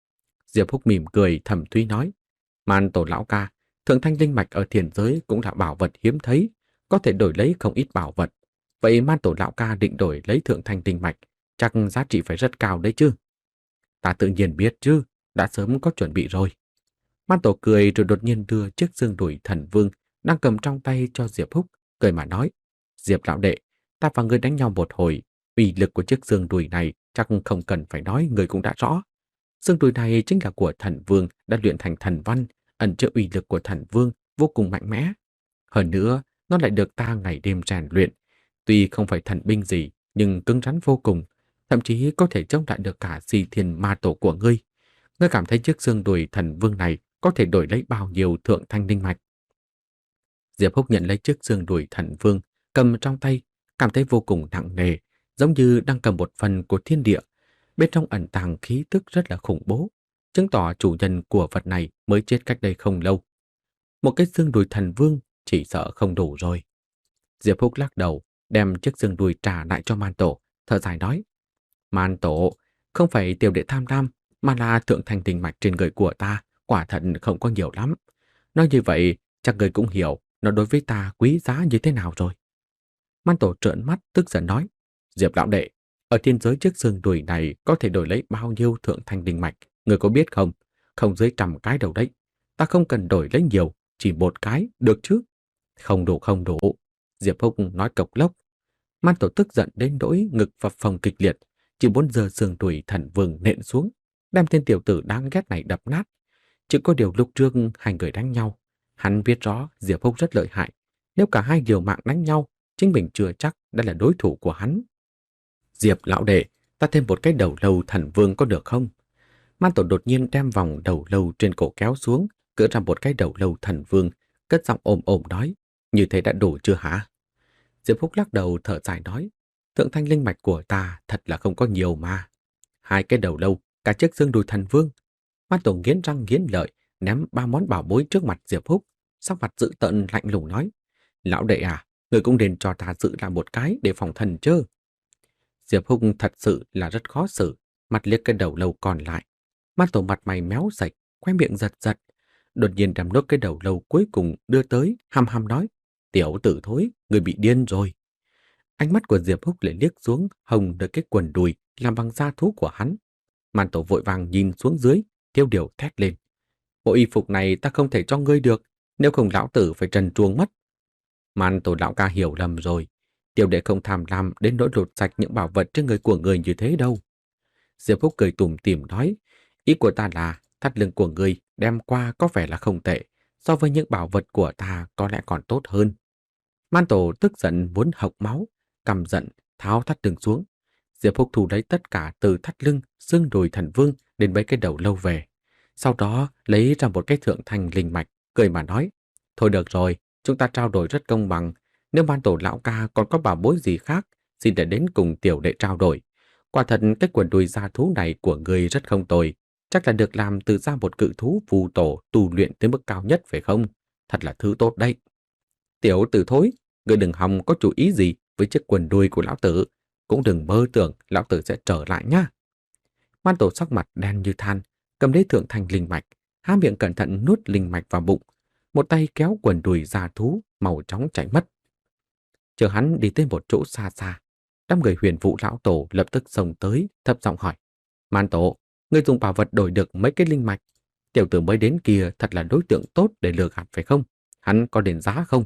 Diệp Húc mỉm cười thầm thúy nói. Man tổ lão ca, thượng thanh linh mạch ở thiền giới cũng là bảo vật hiếm thấy, có thể đổi lấy không ít bảo vật. Vậy man tổ lão ca định đổi lấy thượng thanh linh mạch, chắc giá trị phải rất cao đấy chứ. Ta tự nhiên biết chứ, đã sớm có chuẩn bị rồi. Man tổ cười rồi đột nhiên đưa chiếc xương đùi thần vương đang cầm trong tay cho Diệp Húc, cười mà nói. Diệp lão đệ, ta và ngươi đánh nhau một hồi, uy lực của chiếc xương đùi này chắc không cần phải nói, người cũng đã rõ. Xương đùi này chính là của thần vương đã luyện thành thần văn, ẩn chứa uy lực của thần vương vô cùng mạnh mẽ. Hơn nữa, nó lại được ta ngày đêm rèn luyện. Tuy không phải thần binh gì, nhưng cứng rắn vô cùng, thậm chí có thể chống lại được cả Si Thiên Ma Tổ của ngươi. Ngươi cảm thấy chiếc xương đùi thần vương này có thể đổi lấy bao nhiêu thượng thanh linh mạch? Diệp Húc nhận lấy chiếc xương đùi thần vương, cầm trong tay, cảm thấy vô cùng nặng nề, giống như đang cầm một phần của thiên địa. Bên trong ẩn tàng khí tức rất là khủng bố, chứng tỏ chủ nhân của vật này mới chết cách đây không lâu. Một cái xương đùi thần vương chỉ sợ không đủ rồi. Diệp Húc lắc đầu, đem chiếc xương đùi trả lại cho Man Tổ, thở dài nói. Man Tổ, không phải tiểu đệ tham lam, mà là thượng thanh linh mạch trên người của ta, quả thật không có nhiều lắm. Nói như vậy, chắc người cũng hiểu nó đối với ta quý giá như thế nào rồi. Man Tổ trợn mắt tức giận nói. Diệp lão đệ, ở thiên giới chiếc xương đùi này có thể đổi lấy bao nhiêu thượng thanh linh mạch, người có biết không? Không dưới trăm cái đâu đấy. Ta không cần đổi lấy nhiều, chỉ một cái, được chứ? Không đủ, không đủ. Diệp Húc nói cộc lốc. Man Tổ tức giận đến nỗi ngực phập phồng kịch liệt, chỉ muốn giơ xương đùi thần vương nện xuống, đem tên tiểu tử đáng ghét này đập nát. Chỉ có điều lúc trước hai người đánh nhau, hắn biết rõ Diệp Húc rất lợi hại. Nếu cả hai liều mạng đánh nhau, chính mình chưa chắc đã là đối thủ của hắn. Diệp lão đệ, ta thêm một cái đầu lâu thần vương có được không? Man Tổ đột nhiên đem vòng đầu lâu trên cổ kéo xuống, cỡ ra một cái đầu lâu thần vương, cất giọng ồm ồm nói. Như thế đã đủ chưa hả? Diệp Húc lắc đầu thở dài nói. Thượng thanh linh mạch của ta thật là không có nhiều mà. Hai cái đầu lâu, cả chiếc xương đùi thần vương. Man Tổ nghiến răng nghiến lợi, ném ba món bảo bối trước mặt Diệp Húc, sắc mặt dữ tợn lạnh lùng nói: "Lão đệ à, người cũng nên cho ta giữ lại một cái để phòng thần chứ." Diệp Húc thật sự là rất khó xử, mặt liếc cái đầu lâu còn lại. Man Tổ mặt mày méo sạch, khoe miệng giật giật, đột nhiên đem nốt cái đầu lâu cuối cùng đưa tới, hăm hăm nói: "Tiểu tử thối, người bị điên rồi." Ánh mắt của Diệp Húc lại liếc xuống hồng đợi cái quần đùi làm bằng da thú của hắn. Man Tổ vội vàng nhìn xuống dưới, tiêu điều thét lên: "Bộ y phục này ta không thể cho ngươi được, nếu không lão tử phải trần truồng mất." Man Tổ lão ca hiểu lầm rồi, tiểu đệ không tham lam đến nỗi lột sạch những bảo vật trên người của người như thế đâu. Diệp Húc cười tủm tỉm nói: "Ý của ta là thắt lưng của ngươi đem qua có vẻ là không tệ, so với những bảo vật của ta có lẽ còn tốt hơn." Man Tổ tức giận muốn hộc máu, căm giận tháo thắt lưng xuống. Diệp Húc thu lấy tất cả từ thắt lưng, xương đùi thần vương đến mấy cái đầu lâu về. Sau đó lấy ra một cái thượng thành linh mạch, cười mà nói: "Thôi được rồi, chúng ta trao đổi rất công bằng. Nếu Man Tổ lão ca còn có bảo bối gì khác, xin để đến cùng tiểu đệ trao đổi. Quả thật cái quần đùi da thú này của người rất không tồi, chắc là được làm từ da một cự thú phù tổ tu luyện tới mức cao nhất phải không? Thật là thứ tốt đấy." "Tiểu tử thối, người đừng hòng có chủ ý gì với chiếc quần đùi của lão tử, cũng đừng mơ tưởng lão tử sẽ trở lại nhá." Man Tổ sắc mặt đen như than, cầm lấy thượng thành linh mạch, há miệng cẩn thận nuốt linh mạch vào bụng, một tay kéo quần đùi da thú màu chóng chạy mất. Chờ hắn đi tới một chỗ xa xa, đám người Huyền Vũ lão tổ lập tức xông tới, thấp giọng hỏi: "Man Tổ, ngươi dùng bảo vật đổi được mấy cái linh mạch? Tiểu tử mới đến kia thật là đối tượng tốt để lừa gạt phải không? Hắn có đền giá không?"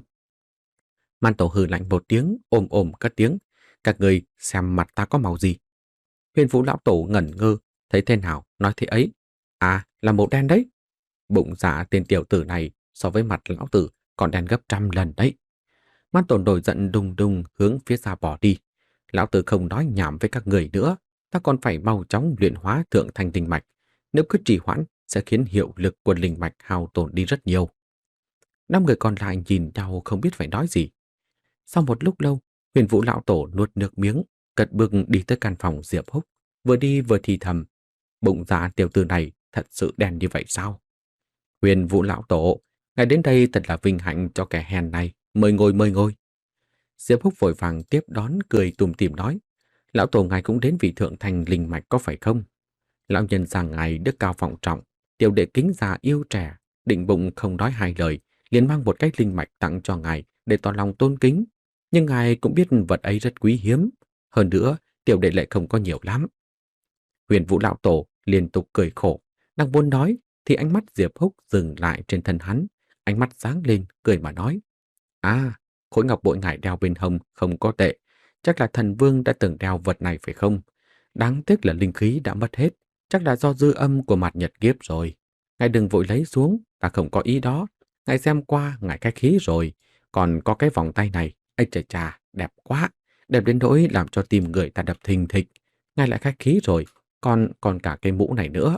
Man Tổ hừ lạnh một tiếng, ôm ôm cất tiếng: "Các người xem mặt ta có màu gì?" Huyền Vũ lão tổ ngẩn ngơ, thấy thế nào nói thế ấy: "À, là màu đen đấy." Bụng dạ tên tiểu tử này so với mặt lão tử còn đen gấp trăm lần đấy. Man Tổ nổi giận đùng đùng hướng phía xa bỏ đi. "Lão tử không nói nhảm với các người nữa, ta còn phải mau chóng luyện hóa thượng thành linh mạch. Nếu cứ trì hoãn sẽ khiến hiệu lực của linh mạch hao tổn đi rất nhiều." Năm người còn lại nhìn nhau không biết phải nói gì. Sau một lúc lâu, Huyền Vũ lão tổ nuốt nước miếng, cất bước đi tới căn phòng Diệp Húc, vừa đi vừa thì thầm: "Bụng dạ tiểu tử này thật sự đen như vậy sao? Huyền Vũ lão tổ, ngài đến đây thật là vinh hạnh cho kẻ hèn này, mời ngồi mời ngồi." Diệp Húc vội vàng tiếp đón, cười tủm tỉm nói: "Lão tổ ngài cũng đến vì thượng thành linh mạch có phải không? Lão nhân già ngài đức cao vọng trọng, tiểu đệ kính già yêu trẻ, định bụng không nói hai lời, liền mang một cái linh mạch tặng cho ngài để tỏ lòng tôn kính. Nhưng ngài cũng biết vật ấy rất quý hiếm, hơn nữa tiểu đệ lại không có nhiều lắm." Huyền Vũ lão tổ liên tục cười khổ, đang muốn nói thì ánh mắt Diệp Húc dừng lại trên thân hắn, ánh mắt sáng lên cười mà nói: "À, khối ngọc bội ngài đeo bên hông không có tệ, chắc là thần vương đã từng đeo vật này phải không? Đáng tiếc là linh khí đã mất hết, chắc là do dư âm của mặt nhật kiếp rồi. Ngài đừng vội lấy xuống, ta không có ý đó. Ngài xem qua, ngài khách khí rồi. Còn có cái vòng tay này, ây chà chà, đẹp quá, đẹp đến nỗi làm cho tim người ta đập thình thịch. Ngài lại khách khí rồi, còn còn cả cái mũ này nữa."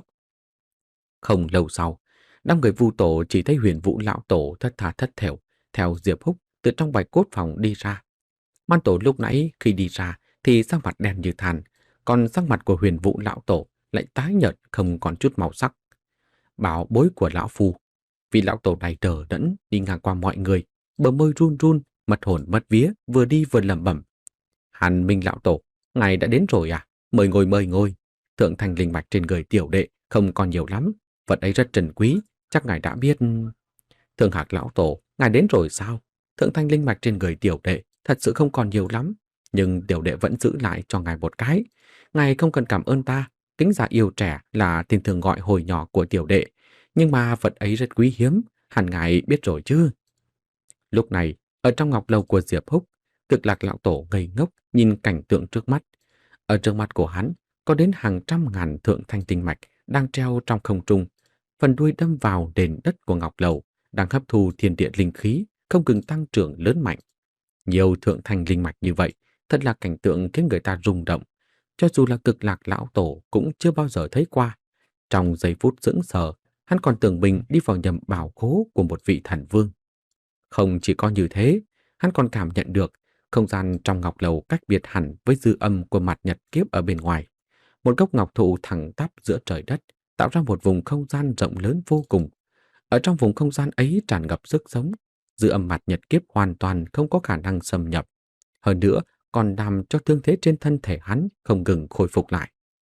Không lâu sau, năm người Vu tổ chỉ thấy Huyền Vũ lão tổ thất tha thất thểu theo Diệp Húc từ trong bạch cốt phòng đi ra. Man Tổ lúc nãy khi đi ra thì sắc mặt đen như than, còn sắc mặt của Huyền Vũ lão tổ lại tái nhợt không còn chút màu sắc. Bảo bối của lão phu, vì lão tổ này đờ đẫn đi ngang qua mọi người, bờ môi run run, mất hồn mất vía, vừa đi vừa lẩm bẩm: "Hàn Minh lão tổ, ngài đã đến rồi à? Mời ngồi mời ngồi. Thượng thành linh mạch trên người tiểu đệ không còn nhiều lắm, vật ấy rất trân quý, chắc ngài đã biết." "Thượng Hạc lão tổ, ngài đến rồi sao? Thượng thanh linh mạch trên người tiểu đệ thật sự không còn nhiều lắm, nhưng tiểu đệ vẫn giữ lại cho ngài một cái. Ngài không cần cảm ơn ta, kính già yêu trẻ là tên thường gọi hồi nhỏ của tiểu đệ, nhưng mà vật ấy rất quý hiếm, hẳn ngài biết rồi chứ." Lúc này, ở trong ngọc lầu của Diệp Húc, Cực Lạc lão tổ ngây ngốc nhìn cảnh tượng trước mắt. Ở trước mặt của hắn có đến hàng trăm ngàn thượng thanh tinh mạch đang treo trong không trung, phần đuôi đâm vào nền đất của ngọc lầu, đang hấp thu thiên địa linh khí, không ngừng tăng trưởng lớn mạnh. Nhiều thượng thanh linh mạch như vậy, thật là cảnh tượng khiến người ta rung động. Cho dù là Cực Lạc lão tổ cũng chưa bao giờ thấy qua. Trong giây phút sững sờ, hắn còn tưởng mình đi vào nhầm bảo khố của một vị thần vương. Không chỉ có như thế, hắn còn cảm nhận được không gian trong ngọc lầu cách biệt hẳn với dư âm của mặt nhật kiếp ở bên ngoài. Một gốc ngọc thụ thẳng tắp giữa trời đất, tạo ra một vùng không gian rộng lớn vô cùng. Ở trong vùng không gian ấy tràn ngập sức sống, dư âm mặt nhật kiếp hoàn toàn không có khả năng xâm nhập. Hơn nữa, còn làm cho thương thế trên thân thể hắn không ngừng khôi phục lại.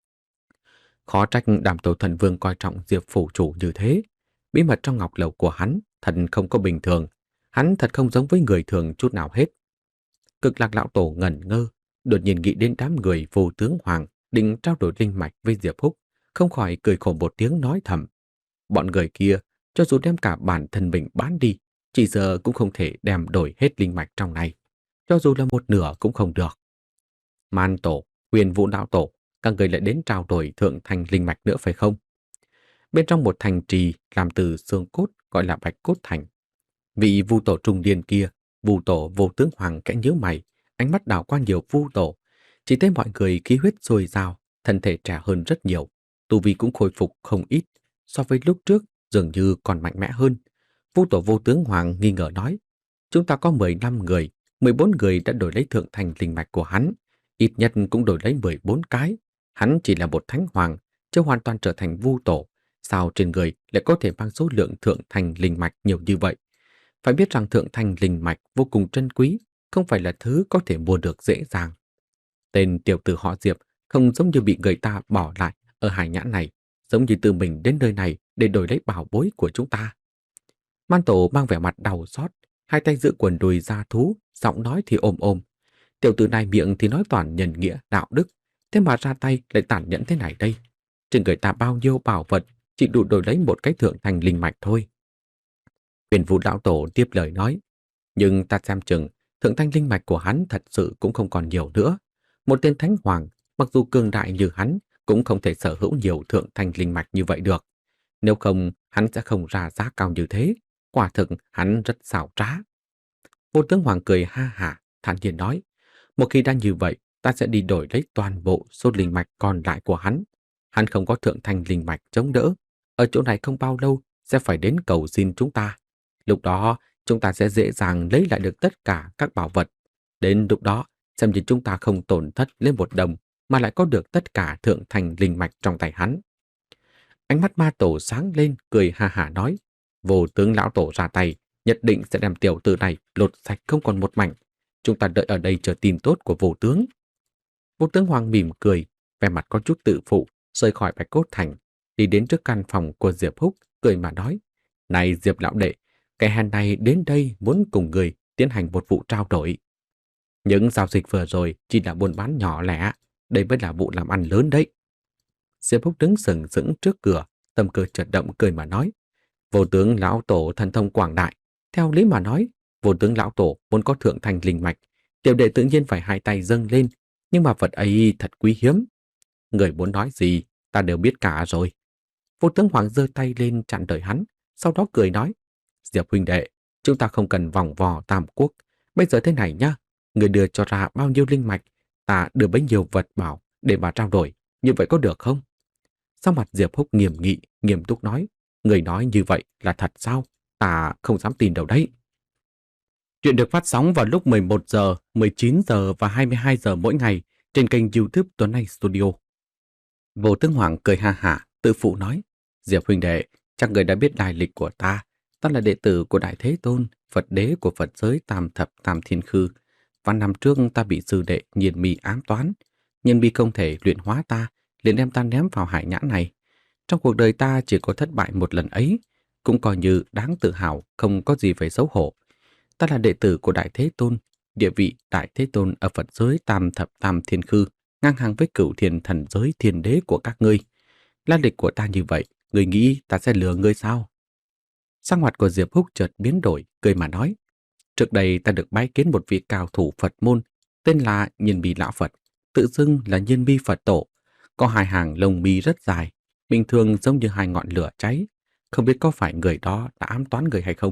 Khó trách Đàm Tổ Thần Vương coi trọng Diệp phủ chủ như thế. Bí mật trong ngọc lầu của hắn thật không có bình thường. Hắn thật không giống với người thường chút nào hết. Cực Lạc lão tổ ngẩn ngơ, đột nhiên nghĩ đến đám người vô tướng hoàng định trao đổi linh mạch với Diệp Húc, không khỏi cười khổ một tiếng nói thầm. Bọn người kia, cho dù đem cả bản thân mình bán đi, chỉ giờ cũng không thể đem đổi hết linh mạch trong này. Cho dù là một nửa cũng không được. Man tổ, Huyền Vũ lão tổ, các người lại đến trao đổi thượng thành linh mạch nữa phải không? Bên trong một thành trì làm từ xương cốt gọi là Bạch Cốt Thành. Vị vu tổ trung niên kia, vu tổ vô tướng hoàng kẽ nhíu mày, ánh mắt đảo qua nhiều vu tổ, chỉ thấy mọi người khí huyết sôi dào, thân thể trẻ hơn rất nhiều, tu vi cũng khôi phục không ít, so với lúc trước dường như còn mạnh mẽ hơn. Vu tổ vô tướng hoàng nghi ngờ nói, chúng ta có mười lăm người, mười bốn người đã đổi lấy thượng thành linh mạch của hắn, ít nhất cũng đổi lấy mười bốn cái. Hắn chỉ là một thánh hoàng, chưa hoàn toàn trở thành vu tổ, sao trên người lại có thể mang số lượng thượng thành linh mạch nhiều như vậy? Phải biết rằng thượng thành linh mạch vô cùng trân quý, không phải là thứ có thể mua được dễ dàng. Tên tiểu tử họ Diệp không giống như bị người ta bỏ lại ở hải nhãn này, giống như tự mình đến nơi này để đổi lấy bảo bối của chúng ta. Man tổ mang vẻ mặt đau xót, hai tay giữ quần đùi ra thú, giọng nói thì ôm ôm. Tiểu tử này miệng thì nói toàn nhân nghĩa, đạo đức, thế mà ra tay lại tàn nhẫn thế này đây. Trên người ta bao nhiêu bảo vật, chỉ đủ đổi lấy một cái thượng thành linh mạch thôi. Huyền Vũ lão tổ tiếp lời nói, nhưng ta xem chừng, thượng thanh linh mạch của hắn thật sự cũng không còn nhiều nữa. Một tên thánh hoàng, mặc dù cường đại như hắn, cũng không thể sở hữu nhiều thượng thanh linh mạch như vậy được. Nếu không, hắn sẽ không ra giá cao như thế. Quả thực, hắn rất xảo trá. Vô tướng hoàng cười ha hả, thản nhiên nói, một khi đã như vậy, ta sẽ đi đổi lấy toàn bộ số linh mạch còn lại của hắn. Hắn không có thượng thanh linh mạch chống đỡ. Ở chỗ này không bao lâu, sẽ phải đến cầu xin chúng ta. Lúc đó, chúng ta sẽ dễ dàng lấy lại được tất cả các bảo vật. Đến lúc đó, xem như chúng ta không tổn thất lên một đồng, mà lại có được tất cả thượng thành linh mạch trong tay hắn. Ánh mắt ma tổ sáng lên, cười ha hả nói, vô tướng lão tổ ra tay, nhất định sẽ đem tiểu tử này lột sạch không còn một mảnh. Chúng ta đợi ở đây chờ tin tốt của vô tướng. Vô tướng hoàng mỉm cười, vẻ mặt có chút tự phụ, rời khỏi Bạch Cốt Thành, đi đến trước căn phòng của Diệp Húc, cười mà nói, này Diệp lão đệ, kẻ hèn này đến đây muốn cùng người tiến hành một vụ trao đổi. Những giao dịch vừa rồi chỉ là buôn bán nhỏ lẻ, đây mới là vụ làm ăn lớn đấy. Diệp Húc đứng sừng sững trước cửa, tâm cơ chợt động cười mà nói, vô tướng lão tổ thần thông quảng đại, theo lý mà nói, vô tướng lão tổ muốn có thượng thành linh mạch, tiểu đệ tự nhiên phải hai tay dâng lên, nhưng mà vật ấy thật quý hiếm. Người muốn nói gì, ta đều biết cả rồi. Vô tướng hoàng giơ tay lên chặn đời hắn, sau đó cười nói, Diệp huynh đệ, chúng ta không cần vòng vò tam quốc. Bây giờ thế này nhá, người đưa cho ra bao nhiêu linh mạch, ta đưa bấy nhiêu vật bảo để mà trao đổi, như vậy có được không? Sau mặt Diệp Húc nghiêm nghị, nghiêm túc nói, người nói như vậy là thật sao? Ta không dám tin đâu đấy. Chuyện được phát sóng vào lúc mười một giờ, mười chín giờ và hai mươi hai giờ mỗi ngày trên kênh YouTube Tuấn Anh Studio. Vô tướng hoàng cười ha hả, tự phụ nói, Diệp huynh đệ, chắc người đã biết lai lịch của ta. Ta là đệ tử của Đại Thế Tôn, Phật đế của Phật giới Tam Thập Tam Thiên Khư. Và năm trước ta bị sư đệ Nhiên Mi ám toán. Nhiên Mi không thể luyện hóa ta, liền đem ta ném vào hải nhãn này. Trong cuộc đời ta chỉ có thất bại một lần ấy, cũng coi như đáng tự hào, không có gì phải xấu hổ. Ta là đệ tử của Đại Thế Tôn, địa vị Đại Thế Tôn ở Phật giới Tam Thập Tam Thiên Khư, ngang hàng với cửu thiên thần giới thiên đế của các ngươi. Lai lịch của ta như vậy, ngươi nghĩ ta sẽ lừa ngươi sao? Sắc mặt của Diệp Húc chợt biến đổi, cười mà nói, trước đây ta được bái kiến một vị cao thủ Phật môn, tên là Nhiên Mi Lão Phật, tự xưng là Nhiên Mi Phật Tổ, có hai hàng lông mi rất dài, bình thường giống như hai ngọn lửa cháy, không biết có phải người đó đã ám toán người hay không.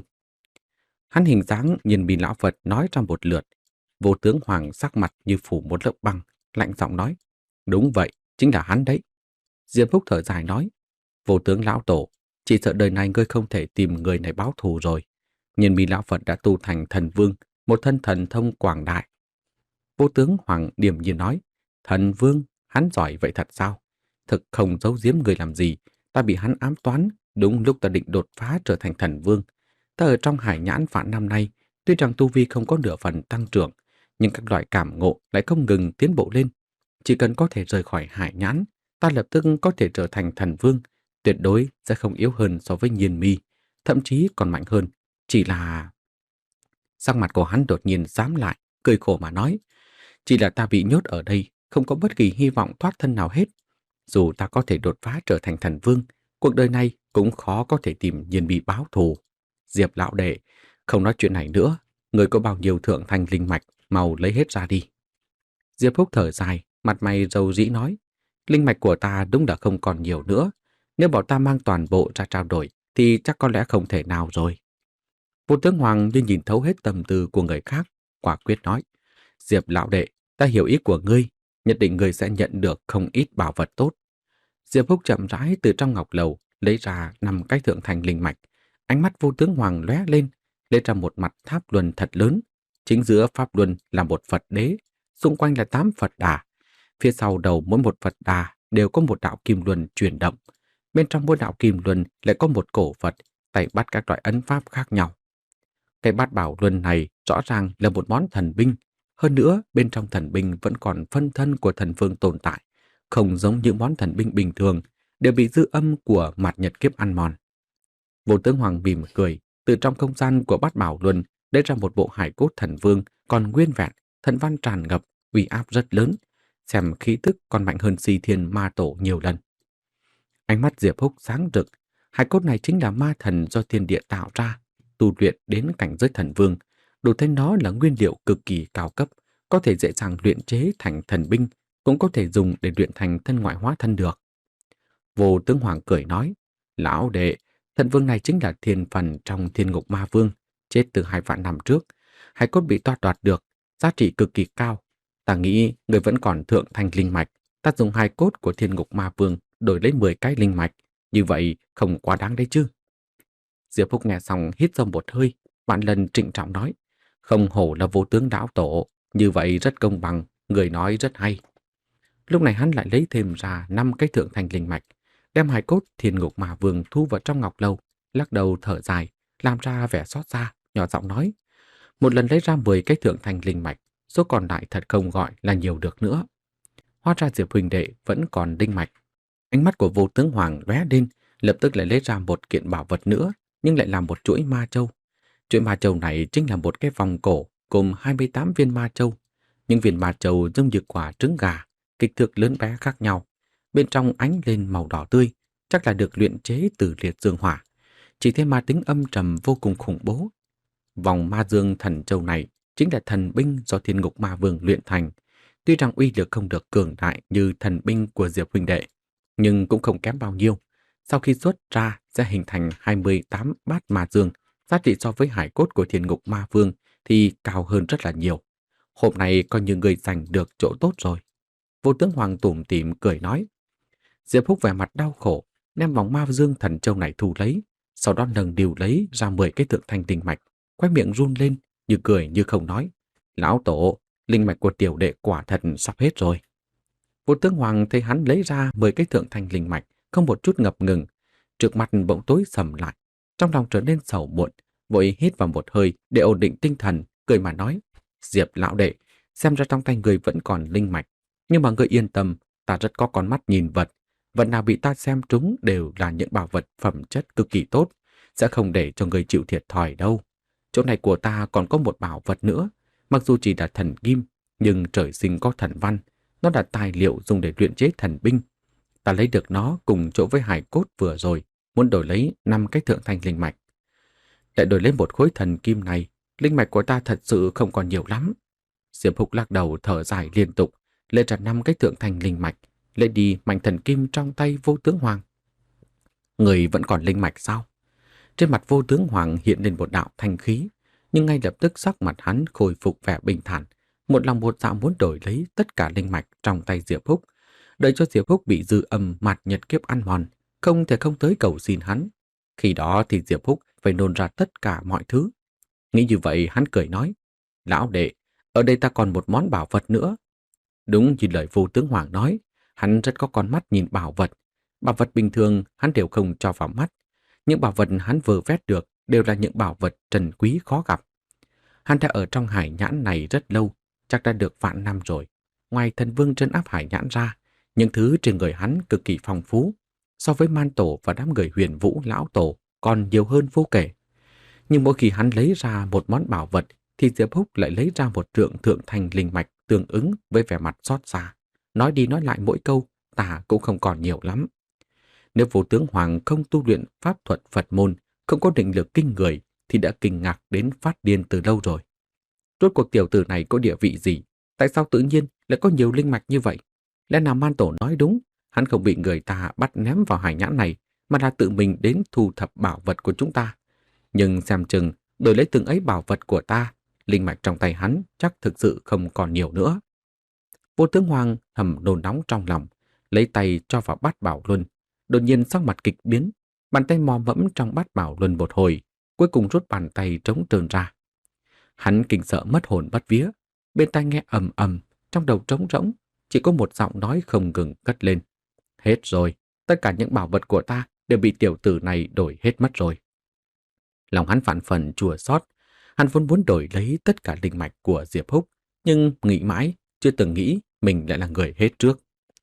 Hắn hình dáng Nhiên Mi Lão Phật nói trong một lượt, vô tướng hoàng sắc mặt như phủ một lớp băng, lạnh giọng nói, đúng vậy, chính là hắn đấy. Diệp Húc thở dài nói, vô tướng lão tổ, chỉ sợ đời này ngươi không thể tìm người này báo thù rồi. Nhiên Mi Lão Phật đã tu thành thần vương, một thân thần thông quảng đại. Vô tướng hoàng điềm nhiên nói, thần vương, hắn giỏi vậy thật sao? Thực không giấu giếm người làm gì, ta bị hắn ám toán, Đúng lúc ta định đột phá trở thành thần vương, ta ở trong hải nhãn vạn năm nay, tuy rằng tu vi không có nửa phần tăng trưởng, nhưng các loại cảm ngộ lại không ngừng tiến bộ lên. Chỉ cần có thể rời khỏi hải nhãn, ta lập tức có thể trở thành thần vương, tuyệt đối sẽ không yếu hơn so với Nhiên Mi, thậm chí còn mạnh hơn. Chỉ là... Sắc mặt của hắn đột nhiên xám lại, cười khổ mà nói, chỉ là ta bị nhốt ở đây, không có bất kỳ hy vọng thoát thân nào hết. Dù ta có thể đột phá trở thành thần vương, cuộc đời này cũng khó có thể tìm Nhiên Mi báo thù. Diệp lão đệ, không nói chuyện này nữa, người có bao nhiêu thượng thành linh mạch, mau lấy hết ra đi. Diệp Húc thở dài, mặt mày rầu rĩ nói, linh mạch của ta đúng là không còn nhiều nữa. Nếu bảo ta mang toàn bộ ra trao đổi, thì chắc có lẽ không thể nào rồi. Vô tướng Hoàng như nhìn thấu hết tâm tư của người khác, quả quyết nói, Diệp lão đệ, ta hiểu ý của ngươi, nhất định ngươi sẽ nhận được không ít bảo vật tốt. Diệp Húc chậm rãi từ trong ngọc lầu lấy ra năm cái thượng thành linh mạch, ánh mắt vô tướng Hoàng lóe lên, lấy ra một mặt tháp luân thật lớn, chính giữa pháp luân là một Phật đế, xung quanh là tám Phật đà. Phía sau đầu mỗi một Phật đà đều có một đạo kim luân chuyển động. Bên trong mỗi đạo kim luân lại có một cổ Phật, tay bắt các loại ấn pháp khác nhau. Cái bát bảo luân này rõ ràng là một món thần binh. Hơn nữa, bên trong thần binh vẫn còn phân thân của thần vương tồn tại. Không giống những món thần binh bình thường, đều bị dư âm của mặt nhật kiếp ăn mòn. Vô tướng Hoàng mỉm cười, từ trong không gian của bát bảo luân lấy ra một bộ hải cốt thần vương còn nguyên vẹn, thần văn tràn ngập, uy áp rất lớn, xem khí tức còn mạnh hơn Si Thiên Ma Tổ nhiều lần. Ánh mắt Diệp Húc sáng rực, hải cốt này chính là ma thần do thiên địa tạo ra, tu luyện đến cảnh giới thần vương, đủ thấy nó là nguyên liệu cực kỳ cao cấp, có thể dễ dàng luyện chế thành thần binh, cũng có thể dùng để luyện thành thân ngoại hóa thân được. Vô tướng Hoàng cười nói, lão đệ, thần vương này chính là thiên phần trong thiên ngục ma vương, chết từ hai vạn năm trước, hải cốt bị toa đoạt được, giá trị cực kỳ cao. Ta nghĩ người vẫn còn thượng thành linh mạch, ta dùng hai cốt của thiên ngục ma vương đổi lấy mười cái linh mạch, như vậy không quá đáng đấy chứ. Diệp Phúc nghe xong hít sâu một hơi, vạn lần trịnh trọng nói, không hổ là vô tướng đảo tổ, như vậy rất công bằng, người nói rất hay. Lúc này hắn lại lấy thêm ra năm cái thượng thành linh mạch, đem hài cốt thiên ngục ma vương thu vào trong ngọc lâu, lắc đầu thở dài, làm ra vẻ xót xa, nhỏ giọng nói, một lần lấy ra mười cái thượng thành linh mạch, số còn lại thật không gọi là nhiều được nữa. Hóa ra Diệp huynh đệ vẫn còn linh mạch. Ánh mắt của vô tướng Hoàng lóe lên, lập tức lại lấy ra một kiện bảo vật nữa, nhưng lại là một chuỗi ma châu. Chuỗi ma châu này chính là một cái vòng cổ gồm hai mươi tám viên ma châu. Những viên ma châu giống như quả trứng gà, kích thước lớn bé khác nhau. Bên trong ánh lên màu đỏ tươi, chắc là được luyện chế từ liệt dương hỏa. Chỉ thêm ma tính âm trầm vô cùng khủng bố. Vòng ma dương thần châu này chính là thần binh do thiên ngục ma vương luyện thành. Tuy rằng uy lực không được cường đại như thần binh của Diệp huynh đệ, nhưng cũng không kém bao nhiêu. Sau khi xuất ra sẽ hình thành hai mươi tám bát ma dương, giá trị so với hải cốt của thiên ngục ma vương thì cao hơn rất là nhiều. Hôm nay coi như người giành được chỗ tốt rồi. Vô tướng Hoàng tủm tỉm cười nói. Diệp Húc vẻ mặt đau khổ, đem vòng ma dương thần châu này thu lấy, sau đó nâng điều lấy ra mười cái thượng thanh linh mạch, quay miệng run lên, như cười như không nói. Lão tổ, linh mạch của tiểu đệ quả thật sắp hết rồi. Vô tướng Hoàng thấy hắn lấy ra mười cái thượng thanh linh mạch, không một chút ngập ngừng, trước mặt bỗng tối sầm lại, trong lòng trở nên sầu muộn, vội hít vào một hơi để ổn định tinh thần, cười mà nói, Diệp lão đệ, xem ra trong tay người vẫn còn linh mạch, nhưng mà người yên tâm, ta rất có con mắt nhìn vật, vật nào bị ta xem trúng đều là những bảo vật phẩm chất cực kỳ tốt, sẽ không để cho người chịu thiệt thòi đâu. Chỗ này của ta còn có một bảo vật nữa, mặc dù chỉ là thần kim, nhưng trời sinh có thần văn, nó là tài liệu dùng để luyện chế thần binh. Ta lấy được nó cùng chỗ với hải cốt vừa rồi, muốn đổi lấy năm cái thượng thanh linh mạch. Lại đổi lấy một khối thần kim này, linh mạch của ta thật sự không còn nhiều lắm. Diệp Húc lắc đầu thở dài liên tục, lấy ra năm cái thượng thanh linh mạch, lấy đi mảnh thần kim trong tay vô tướng Hoàng. Người vẫn còn linh mạch sao? Trên mặt vô tướng Hoàng hiện lên một đạo thanh khí, nhưng ngay lập tức sắc mặt hắn khôi phục vẻ bình thản, một lòng một dạ muốn đổi lấy tất cả linh mạch trong tay Diệp Húc, đợi cho Diệp Húc bị dư âm mạt nhật kiếp ăn mòn, không thể không tới cầu xin hắn. Khi đó thì Diệp Húc phải nôn ra tất cả mọi thứ. Nghĩ như vậy hắn cười nói, lão đệ, ở đây ta còn một món bảo vật nữa. Đúng như lời vô tướng Hoàng nói, hắn rất có con mắt nhìn bảo vật. Bảo vật bình thường hắn đều không cho vào mắt, Những bảo vật hắn vừa vét được đều là những bảo vật trân quý khó gặp. Hắn đã ở trong hải nhãn này rất lâu, chắc đã được vạn năm rồi. Ngoài thần vương trấn áp hải nhãn ra, những thứ trên người hắn cực kỳ phong phú. So với man tổ và đám người huyền vũ lão tổ còn nhiều hơn vô kể. Nhưng mỗi khi hắn lấy ra một món bảo vật thì Diệp Húc lại lấy ra một trượng thượng thành linh mạch tương ứng với vẻ mặt xót xa. Nói đi nói lại mỗi câu, ta cũng không còn nhiều lắm. Nếu Vô Tướng Hoàng không tu luyện pháp thuật Phật môn, không có định lực kinh người, thì đã kinh ngạc đến phát điên từ lâu rồi. Rốt cuộc tiểu tử này có địa vị gì? Tại sao tự nhiên lại có nhiều linh mạch như vậy? Lẽ nào man tổ nói đúng, hắn không bị người ta bắt ném vào hải nhãn này, mà là tự mình đến thu thập bảo vật của chúng ta. Nhưng xem chừng, đổi lấy từng ấy bảo vật của ta, linh mạch trong tay hắn chắc thực sự không còn nhiều nữa. Vô Tướng Hoàng thầm nôn nóng trong lòng, lấy tay cho vào bát bảo luân. Đột nhiên sắc mặt kịch biến, bàn tay mò mẫm trong bát bảo luân một hồi, cuối cùng rút bàn tay trống trơn ra. Hắn kinh sợ mất hồn mất vía, bên tai nghe ầm ầm, trong đầu trống rỗng, chỉ có một giọng nói không ngừng cất lên. Hết rồi, tất cả những bảo vật của ta đều bị tiểu tử này đổi hết mất rồi. Lòng hắn phản phần chua xót, hắn vốn muốn đổi lấy tất cả linh mạch của Diệp Húc, nhưng nghĩ mãi, chưa từng nghĩ mình lại là người hết trước.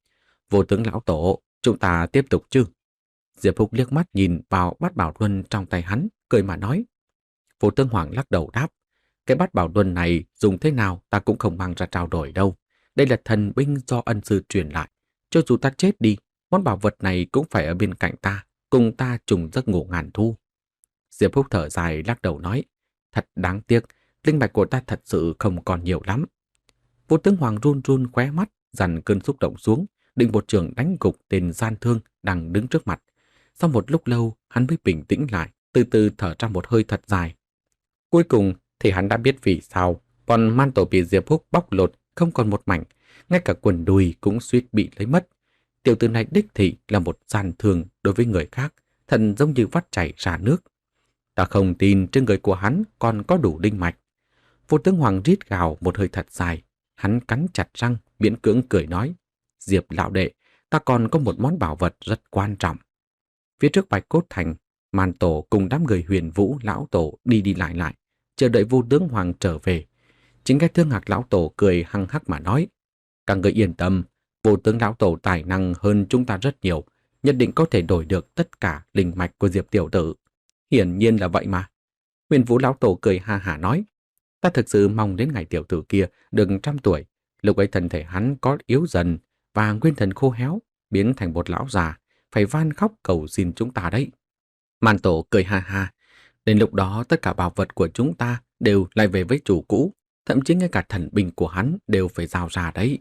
Vô Tướng lão tổ, chúng ta tiếp tục chứ? Diệp Húc liếc mắt nhìn vào bát bảo luân trong tay hắn, cười mà nói. Vô Tướng Hoàng lắc đầu đáp, cái bát bảo luân này dùng thế nào ta cũng không mang ra trao đổi đâu. Đây là thần binh do ân sư truyền lại. Cho dù ta chết đi, món bảo vật này cũng phải ở bên cạnh ta, cùng ta trùng giấc ngủ ngàn thu. Diệp Húc thở dài lắc đầu nói, thật đáng tiếc, linh mạch của ta thật sự không còn nhiều lắm. Vô Tướng Hoàng run run khóe mắt, dằn cơn xúc động xuống, định một trường đánh gục tên gian thương đang đứng trước mặt. Sau một lúc lâu, hắn mới bình tĩnh lại, từ từ thở ra một hơi thật dài. Cuối cùng thì hắn đã biết vì sao bọn man tổ bị Diệp Húc bóc lột không còn một mảnh, ngay cả quần đùi cũng suýt bị lấy mất. Tiểu tử này đích thị là một gian thương đối với người khác, thần giống như vắt chảy ra nước. Ta không tin trên người của hắn còn có đủ linh mạch. Vô Tướng Hoàng rít gào một hơi thật dài, hắn cắn chặt răng, miễn cưỡng cười nói, Diệp lão đệ, ta còn có một món bảo vật rất quan trọng. Phía trước Bạch Cốt Thành, man tổ cùng đám người huyền vũ lão tổ đi đi lại lại, chờ đợi Vô Tướng Hoàng trở về. Chính cái Thương Hạc lão tổ cười hăng hắc mà nói, các người yên tâm, Vô Tướng lão tổ tài năng hơn chúng ta rất nhiều, nhất định có thể đổi được tất cả linh mạch của Diệp tiểu tử. Hiển nhiên là vậy mà. Huyền vũ lão tổ cười ha hả nói, ta thực sự mong đến ngày tiểu tử kia được trăm tuổi, lúc ấy thân thể hắn có yếu dần và nguyên thần khô héo, biến thành một lão già, phải van khóc cầu xin chúng ta đấy. Man tổ cười ha ha, đến lúc đó tất cả bảo vật của chúng ta đều lại về với chủ cũ, thậm chí ngay cả thần binh của hắn đều phải giao ra đấy.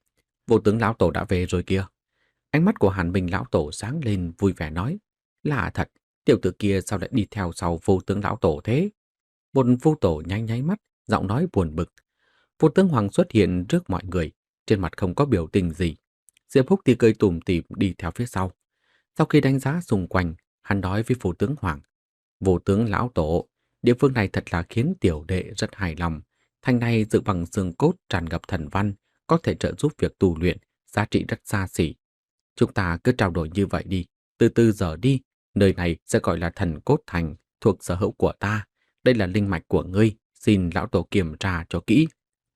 Vô Tướng lão tổ đã về rồi kìa. Ánh mắt của Hàn Minh lão tổ sáng lên vui vẻ nói, lạ thật, tiểu tử kia sao lại đi theo sau Vô Tướng lão tổ thế? Một vô tổ nháy nháy mắt, giọng nói buồn bực. Vô Tướng Hoàng xuất hiện trước mọi người, trên mặt không có biểu tình gì. Diệp Húc thì cười tủm tỉm đi theo phía sau. Sau khi đánh giá xung quanh, hắn nói với Vô Tướng Hoàng, Vô Tướng lão tổ, địa phương này thật là khiến tiểu đệ rất hài lòng. Thành này dựng bằng xương cốt tràn ngập thần văn, có thể trợ giúp việc tu luyện, giá trị rất xa xỉ. Chúng ta cứ trao đổi như vậy đi, từ từ giờ đi, nơi này sẽ gọi là Thần Cốt Thành, thuộc sở hữu của ta. Đây là linh mạch của ngươi, xin lão tổ kiểm tra cho kỹ.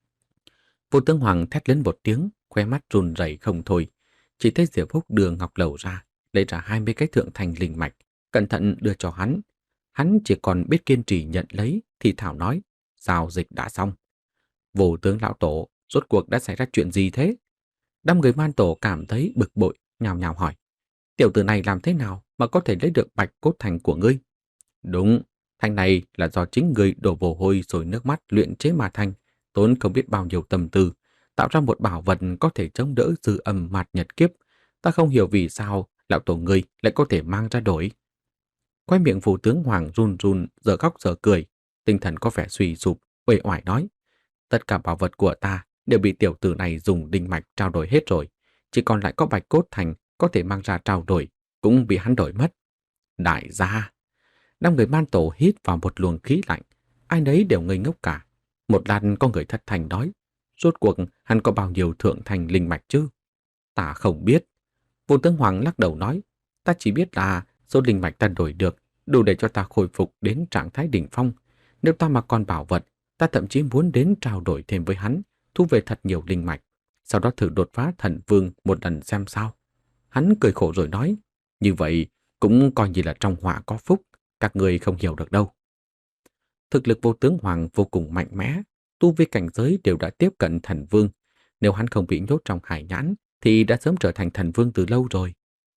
Vô Tướng Hoàng thét lên một tiếng, khóe mắt run rẩy không thôi. Chỉ thấy Diệp Húc đưa ngọc lầu ra, lấy ra hai mươi cái thượng thành linh mạch, cẩn thận đưa cho hắn. Hắn chỉ còn biết kiên trì nhận lấy, thì thảo nói, giao dịch đã xong. Vô Tướng lão tổ, rốt cuộc đã xảy ra chuyện gì thế? Đám người man tổ cảm thấy bực bội, nhào nhào hỏi, tiểu tử này làm thế nào mà có thể lấy được Bạch Cốt Thành của ngươi? Đúng, thành này là do chính người đổ mồ hôi rồi nước mắt luyện chế mà thành, tốn không biết bao nhiêu tâm tư, tạo ra một bảo vật có thể chống đỡ dư âm mạt nhật kiếp. Ta không hiểu vì sao lão tổ ngươi lại có thể mang ra đổi. Quay miệng Vô Tướng Hoàng run run, giờ khóc giờ cười, tinh thần có vẻ suy sụp, uể oải nói, tất cả bảo vật của ta đều bị tiểu tử này dùng đinh mạch trao đổi hết rồi, chỉ còn lại có Bạch Cốt Thành có thể mang ra trao đổi, cũng bị hắn đổi mất. Đại gia! Năm người man tổ hít vào một luồng khí lạnh, ai nấy đều ngây ngốc cả. Một lát có người thất thành nói, rốt cuộc hắn có bao nhiêu thượng thành linh mạch chứ? Ta không biết. Vô Tướng Hoàng lắc đầu nói, ta chỉ biết là số linh mạch ta đổi được đủ để cho ta khôi phục đến trạng thái đỉnh phong. Nếu ta mà còn bảo vật, ta thậm chí muốn đến trao đổi thêm với hắn, thu về thật nhiều linh mạch, sau đó thử đột phá thần vương một lần xem sao. Hắn cười khổ rồi nói, như vậy cũng coi như là trong họa có phúc, các người không hiểu được đâu. Thực lực Vô Tướng Hoàng vô cùng mạnh mẽ, tu vi cảnh giới đều đã tiếp cận thần vương. Nếu hắn không bị nhốt trong hải nhãn, thì đã sớm trở thành thần vương từ lâu rồi.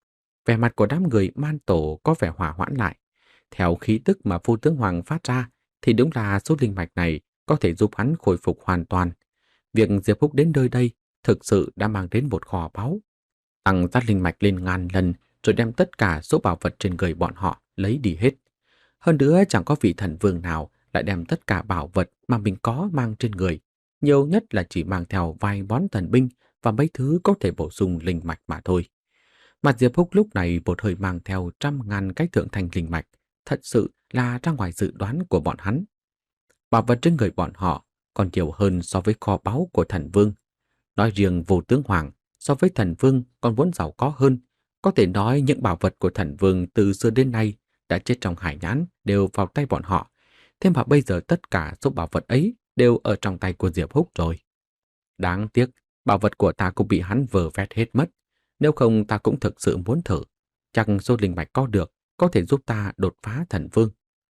Vẻ mặt của đám người man tổ có vẻ hỏa hoãn lại. Theo khí tức mà Vô Tướng Hoàng phát ra, thì đúng là số linh mạch này có thể giúp hắn khôi phục hoàn toàn. Việc Diệp Húc đến nơi đây thực sự đã mang đến một kho báu. Tăng giá linh mạch lên ngàn lần rồi đem tất cả số bảo vật trên người bọn họ lấy đi hết. Hơn nữa chẳng có vị thần vương nào lại đem tất cả bảo vật mà mình có mang trên người. Nhiều nhất là chỉ mang theo vài món thần binh và mấy thứ có thể bổ sung linh mạch mà thôi. Mà Diệp Húc lúc này một hơi mang theo trăm ngàn cái thượng thành linh mạch, thật sự là ra ngoài dự đoán của bọn hắn. Bảo vật trên người bọn họ còn nhiều hơn so với kho báu của thần vương. Nói riêng Vô Tướng Hoàng so với thần vương còn muốn giàu có hơn. Có thể nói những bảo vật của thần vương từ xưa đến nay đã chết trong hải nhãn đều vào tay bọn họ. Thế mà bây giờ tất cả số bảo vật ấy đều ở trong tay của Diệp Húc rồi. Đáng tiếc, bảo vật của ta cũng bị hắn vờ vét hết mất. Nếu không ta cũng thực sự muốn thử. Chắc số linh mạch có được có thể giúp ta đột phá thần vương.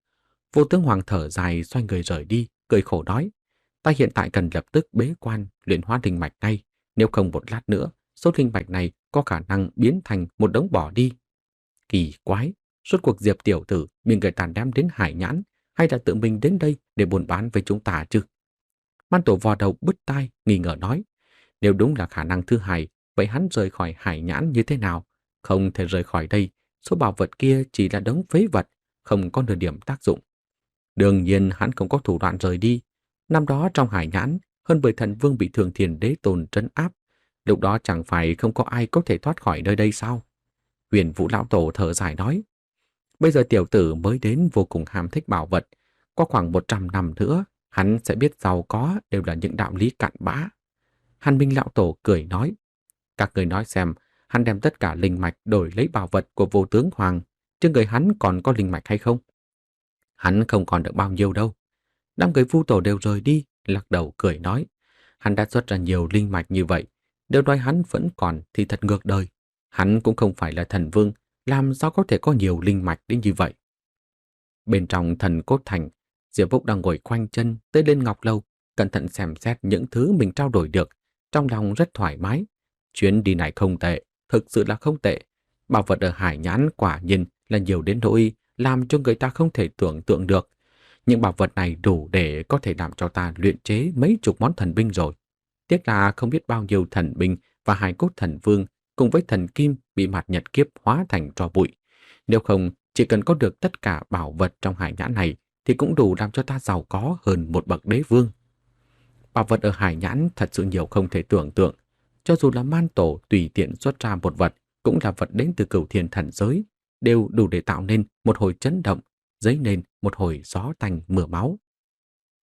Vô Tướng Hoàng thở dài xoay người rời đi, cười khổ nói. Ta hiện tại cần lập tức bế quan luyện hóa linh mạch ngay. Nếu không một lát nữa, số linh mạch này có khả năng biến thành một đống bỏ đi. Kỳ quái, suốt cuộc Diệp tiểu tử bị người ta đem đến hải nhãn hay là tự mình đến đây để buôn bán với chúng ta chứ? Man tổ vò đầu bứt tai, nghi ngờ nói. Nếu đúng là khả năng thứ hai, vậy hắn rời khỏi hải nhãn như thế nào? Không thể rời khỏi đây, số bảo vật kia chỉ là đống phế vật, không có nửa điểm tác dụng. Đương nhiên hắn không có thủ đoạn rời đi. Năm đó trong hải nhãn, hơn mười thần vương bị Thường Thiền Đế Tôn trấn áp. Lúc đó chẳng phải không có ai có thể thoát khỏi nơi đây sao? Huyền Vũ Lão Tổ thở dài nói. Bây giờ tiểu tử mới đến vô cùng ham thích bảo vật. Có khoảng một trăm năm nữa, hắn sẽ biết giàu có đều là những đạo lý cặn bã. Hàn Minh Lão Tổ cười nói. Các người nói xem, hắn đem tất cả linh mạch đổi lấy bảo vật của Vô Tướng Hoàng. Trên người hắn còn có linh mạch hay không? Hắn không còn được bao nhiêu đâu. Đám người Vu Tổ đều rời đi, lắc đầu cười nói. Hắn đã xuất ra nhiều linh mạch như vậy. Nếu nói hắn vẫn còn thì thật ngược đời. Hắn cũng không phải là thần vương, làm sao có thể có nhiều linh mạch đến như vậy. Bên trong Thần Cốt Thành, Diệp Húc đang ngồi khoanh chân tới lên ngọc lâu, cẩn thận xem xét những thứ mình trao đổi được, trong lòng rất thoải mái. Chuyến đi này không tệ, thực sự là không tệ. Bảo vật ở hải nhãn quả nhiên là nhiều đến nỗi làm cho người ta không thể tưởng tượng được. Những bảo vật này đủ để có thể làm cho ta luyện chế mấy chục món thần binh rồi. Tiếc là không biết bao nhiêu thần binh và hải cốt thần vương cùng với thần kim bị mặt nhật kiếp hóa thành tro bụi. Nếu không, chỉ cần có được tất cả bảo vật trong hải nhãn này thì cũng đủ làm cho ta giàu có hơn một bậc đế vương. Bảo vật ở hải nhãn thật sự nhiều không thể tưởng tượng. Cho dù là man tổ tùy tiện xuất ra một vật, cũng là vật đến từ Cửu Thiên thần giới, đều đủ để tạo nên một hồi chấn động, dấy nên một hồi gió tanh mưa máu.